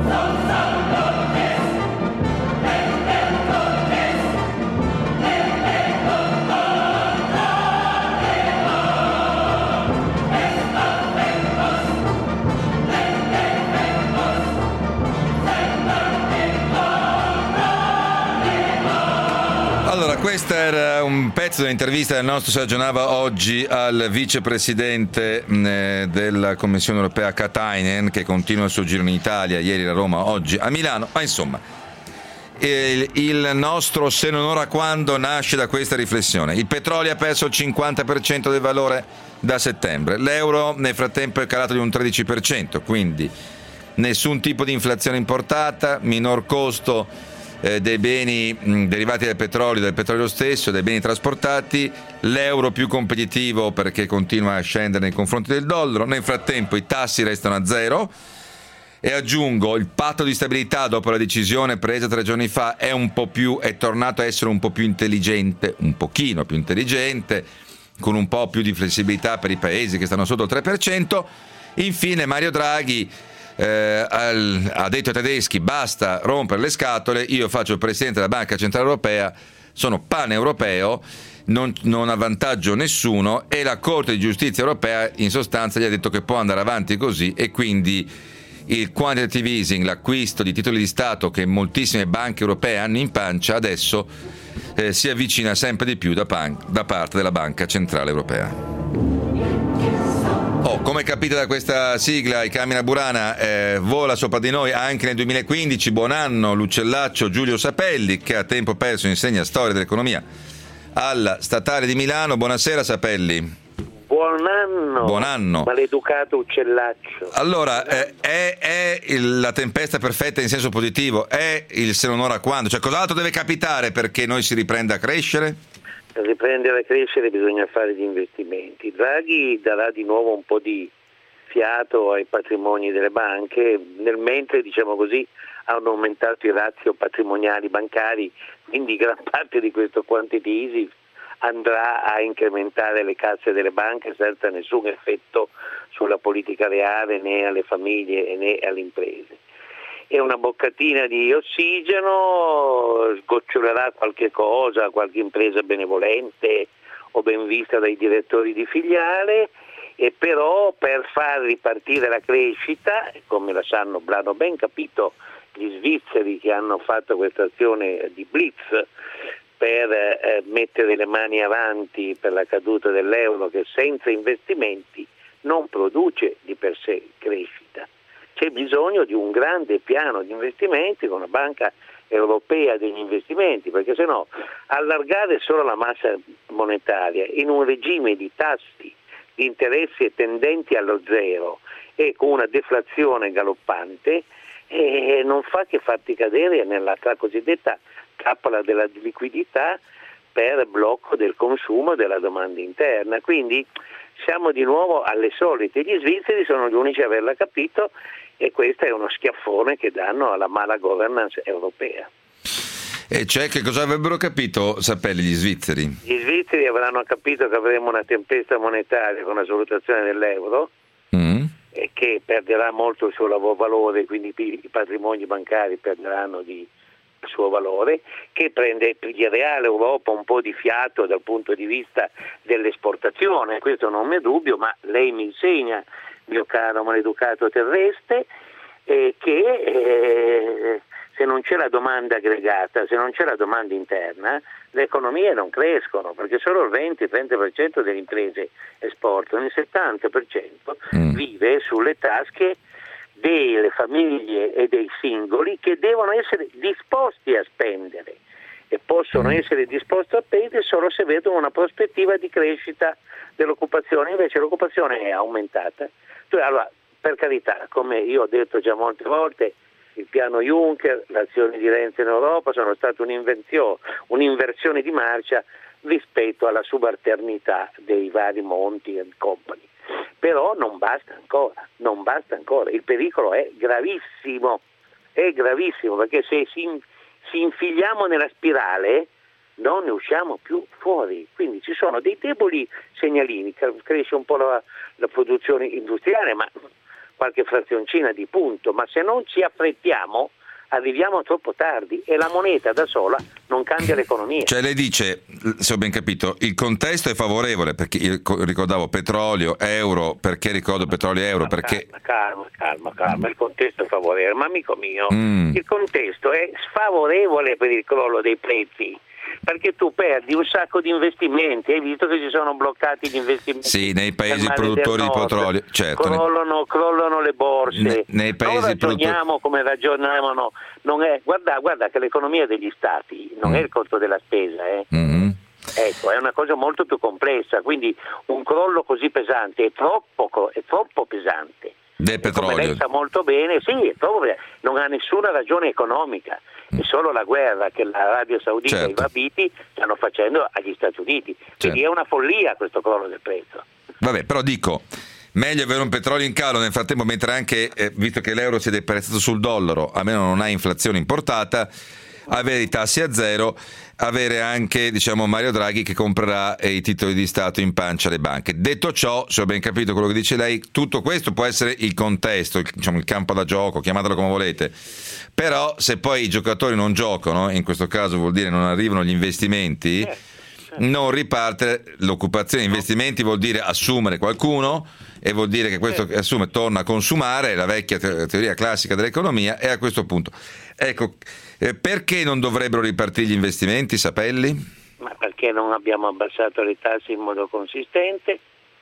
Allora, questo era un pezzo dell'intervista del nostro Sergio Nava oggi al vicepresidente della Commissione europea Katainen, che continua il suo giro in Italia, ieri a Roma, oggi a Milano, ma insomma il nostro se non ora quando nasce da questa riflessione. Il petrolio ha perso il 50% del valore da settembre, l'euro nel frattempo è calato di un 13%, quindi nessun tipo di inflazione importata, minor costo dei beni derivati dal petrolio stesso, dei beni trasportati, l'euro più competitivo perché continua a scendere nei confronti del dollaro, nel frattempo i tassi restano a zero e aggiungo il patto di stabilità dopo la decisione presa 3 giorni fa è tornato a essere un po' più intelligente, un pochino più intelligente, con un po' più di flessibilità per i paesi che stanno sotto il 3%. Infine Mario Draghi ha detto ai tedeschi basta rompere le scatole, io faccio il presidente della Banca Centrale Europea, sono paneuropeo, non avvantaggio nessuno, e la Corte di Giustizia Europea in sostanza gli ha detto che può andare avanti così, e quindi il quantitative easing, l'acquisto di titoli di Stato che moltissime banche europee hanno in pancia, adesso si avvicina sempre di più da parte della Banca Centrale Europea. Come capite da questa sigla, il Camina Burana vola sopra di noi anche nel 2015. Buon anno l'uccellaccio Giulio Sapelli, che a tempo perso insegna storia dell'economia alla Statale di Milano. Buonasera Sapelli. Buon anno. Maleducato uccellaccio. Allora, è la tempesta perfetta in senso positivo? È il se non ora quando? Cioè, cos'altro deve capitare perché noi si riprenda a crescere? Per riprendere a crescere bisogna fare gli investimenti. Draghi darà di nuovo un po' di fiato ai patrimoni delle banche, nel mentre, diciamo così, hanno aumentato i ratio patrimoniali bancari, quindi gran parte di questo quantitative easing andrà a incrementare le casse delle banche senza nessun effetto sulla politica reale, né alle famiglie né alle imprese. È una boccatina di ossigeno, sgocciolerà qualche cosa, qualche impresa benevolente o ben vista dai direttori di filiale, e però per far ripartire la crescita, come l'hanno ben capito gli svizzeri che hanno fatto questa azione di blitz, per mettere le mani avanti per la caduta dell'euro, che senza investimenti non produce di per sé crescita. C'è bisogno di un grande piano di investimenti con una banca europea degli investimenti, perché se no allargare solo la massa monetaria in un regime di tassi di interessi tendenti allo zero e con una deflazione galoppante non fa che farti cadere nella cosiddetta trappola della liquidità per blocco del consumo e della domanda interna. Quindi siamo di nuovo alle solite. Gli svizzeri sono gli unici a averla capito, e questo è uno schiaffone che danno alla mala governance europea. E cioè, che cosa avrebbero capito, Sapelli, gli svizzeri? Gli svizzeri avranno capito che avremo una tempesta monetaria con la svalutazione dell'euro, e che perderà molto il suo valore, quindi i patrimoni bancari perderanno di suo valore, che piglierà all'Europa un po' di fiato dal punto di vista dell'esportazione, questo non è dubbio, ma lei mi insegna, mio caro maleducato terrestre, che se non c'è la domanda aggregata, se non c'è la domanda interna, le economie non crescono, perché solo il 20-30% delle imprese esportano, il 70% vive sulle tasche delle famiglie e dei singoli, che devono essere disposti a spendere, e possono essere disposti a spendere solo se vedono una prospettiva di crescita dell'occupazione. Invece l'occupazione è aumentata. Allora, per carità, come io ho detto già molte volte, il piano Juncker, l'azione di Renzi in Europa sono state un'inversione di marcia rispetto alla subalternità dei vari Monti e compagni. Però non basta ancora, il pericolo è gravissimo, perché se si infiliamo nella spirale non ne usciamo più fuori. Quindi ci sono dei deboli segnalini, cresce un po' la produzione industriale, ma qualche frazioncina di punto, ma se non ci affrettiamo arriviamo troppo tardi, e la moneta da sola non cambia l'economia. Cioè lei dice, se ho ben capito, il contesto è favorevole, perché io ricordavo petrolio, euro, perché ricordo petrolio e euro? Perché Calma, il contesto è favorevole, ma amico mio, il contesto è sfavorevole per il crollo dei prezzi, perché tu perdi un sacco di investimenti. Hai visto che si sono bloccati gli investimenti? Sì, nei paesi produttori di petrolio, certo. Crollano le borse. Nei paesi ragioniamo come ragionavano. Non è, guarda che l'economia degli stati non è il costo della spesa, Ecco, è una cosa molto più complessa, quindi un crollo così pesante è troppo pesante. Del petrolio. Come lei sa molto bene, sì, non ha nessuna ragione economica, è solo la guerra che l'Arabia Saudita e i Wahhabiti stanno facendo agli Stati Uniti. Quindi è una follia questo crollo del prezzo. Vabbè, però dico, meglio avere un petrolio in calo nel frattempo, mentre anche, visto che l'euro si è deprezzato sul dollaro, almeno non ha inflazione importata, avere i tassi a zero, avere anche, diciamo, Mario Draghi che comprerà i titoli di Stato in pancia alle banche. Detto ciò, se ho ben capito quello che dice lei, tutto questo può essere il contesto, il campo da gioco, chiamatelo come volete, però se poi i giocatori non giocano, in questo caso vuol dire non arrivano gli investimenti, non riparte l'occupazione. Investimenti vuol dire assumere qualcuno, e vuol dire che questo che assume torna a consumare, la vecchia teoria classica dell'economia. E a questo punto, ecco, perché non dovrebbero ripartire gli investimenti, Sapelli? Ma perché non abbiamo abbassato le tasse in modo consistente,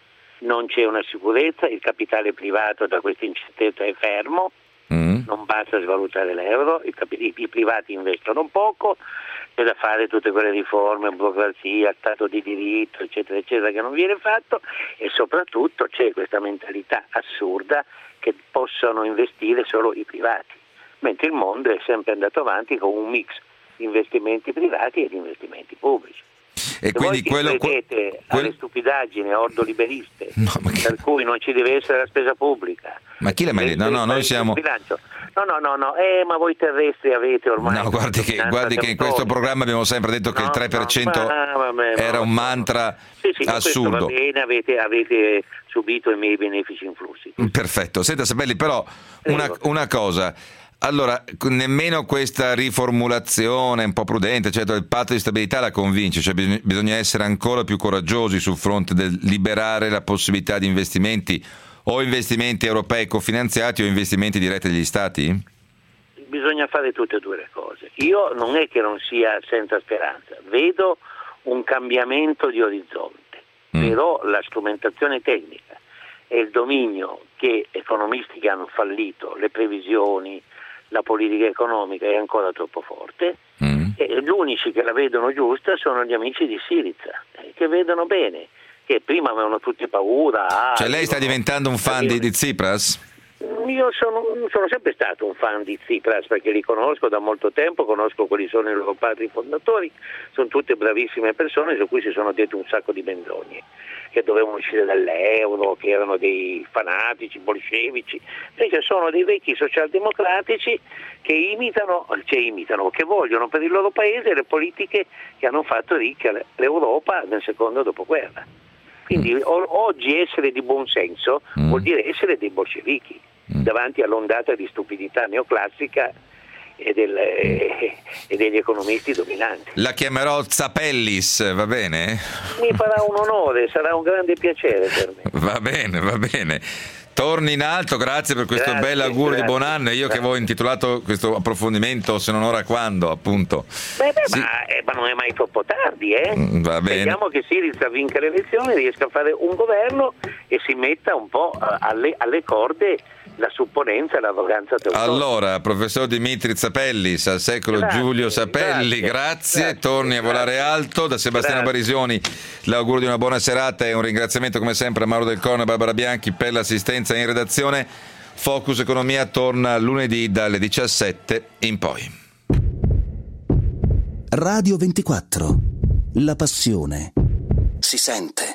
non c'è una sicurezza, il capitale privato da questa incertezza è fermo, non basta svalutare l'euro, i privati investono poco, c'è da fare tutte quelle riforme, burocrazia, stato di diritto, eccetera, eccetera, che non viene fatto, e soprattutto c'è questa mentalità assurda che possono investire solo i privati, mentre il mondo è sempre andato avanti con un mix di investimenti privati e di investimenti pubblici. E quindi voi credete alle stupidaggini ordoliberiste, per cui non ci deve essere la spesa pubblica. Ma chi l'ha mai detto? No, noi siamo... No, ma voi terrestri avete ormai... No, guardi che in questo programma abbiamo sempre detto che il 3% era un mantra assurdo. Va bene, avete subito i miei benefici influssi. Perfetto. Senta, Sapelli, però una cosa... Allora, nemmeno questa riformulazione un po' prudente, cioè il patto di stabilità la convince, cioè bisogna essere ancora più coraggiosi sul fronte del liberare la possibilità di investimenti, o investimenti europei cofinanziati o investimenti diretti degli stati? bisogna fare tutte e due le cose. Io non è che non sia senza speranza, vedo un cambiamento di orizzonte, però la strumentazione tecnica e il dominio che economisti che hanno fallito, le previsioni, la politica economica è ancora troppo forte, e gli unici che la vedono giusta sono gli amici di Syriza, che vedono bene, che prima avevano tutti paura. Cioè lei sta diventando un fan di Tsipras? Io sono sempre stato un fan di Tsipras, perché li conosco da molto tempo, conosco quali sono i loro padri fondatori, sono tutte bravissime persone su cui si sono dette un sacco di menzogne, che dovevano uscire dall'euro, che erano dei fanatici bolscevici, invece sono dei vecchi socialdemocratici che imitano, che vogliono per il loro paese le politiche che hanno fatto ricca l'Europa nel secondo dopoguerra. Quindi oggi essere di buon senso vuol dire essere dei bolscevichi davanti all'ondata di stupidità neoclassica e degli economisti dominanti. La chiamerò Tsapellis, va bene? Mi farà un onore, sarà un grande piacere per me. Va bene. Torni in alto, grazie per questo bel augurio di buon anno. Io che avevo intitolato questo approfondimento Se non ora quando, appunto. Sì. Ma non è mai troppo tardi, Va bene. Vediamo che Syriza vinca le elezioni, riesca a fare un governo e si metta un po' alle corde la supponenza e l'arroganza teutonica. Allora, professor Dimitri Tsapellis, al secolo Giulio Sapelli, grazie. Torni a volare alto. Da Sebastiano Barisoni l'augurio di una buona serata e un ringraziamento come sempre a Mauro Del Corno e Barbara Bianchi per l'assistenza in redazione. Focus Economia torna lunedì dalle 17 in poi. Radio 24. La passione si sente.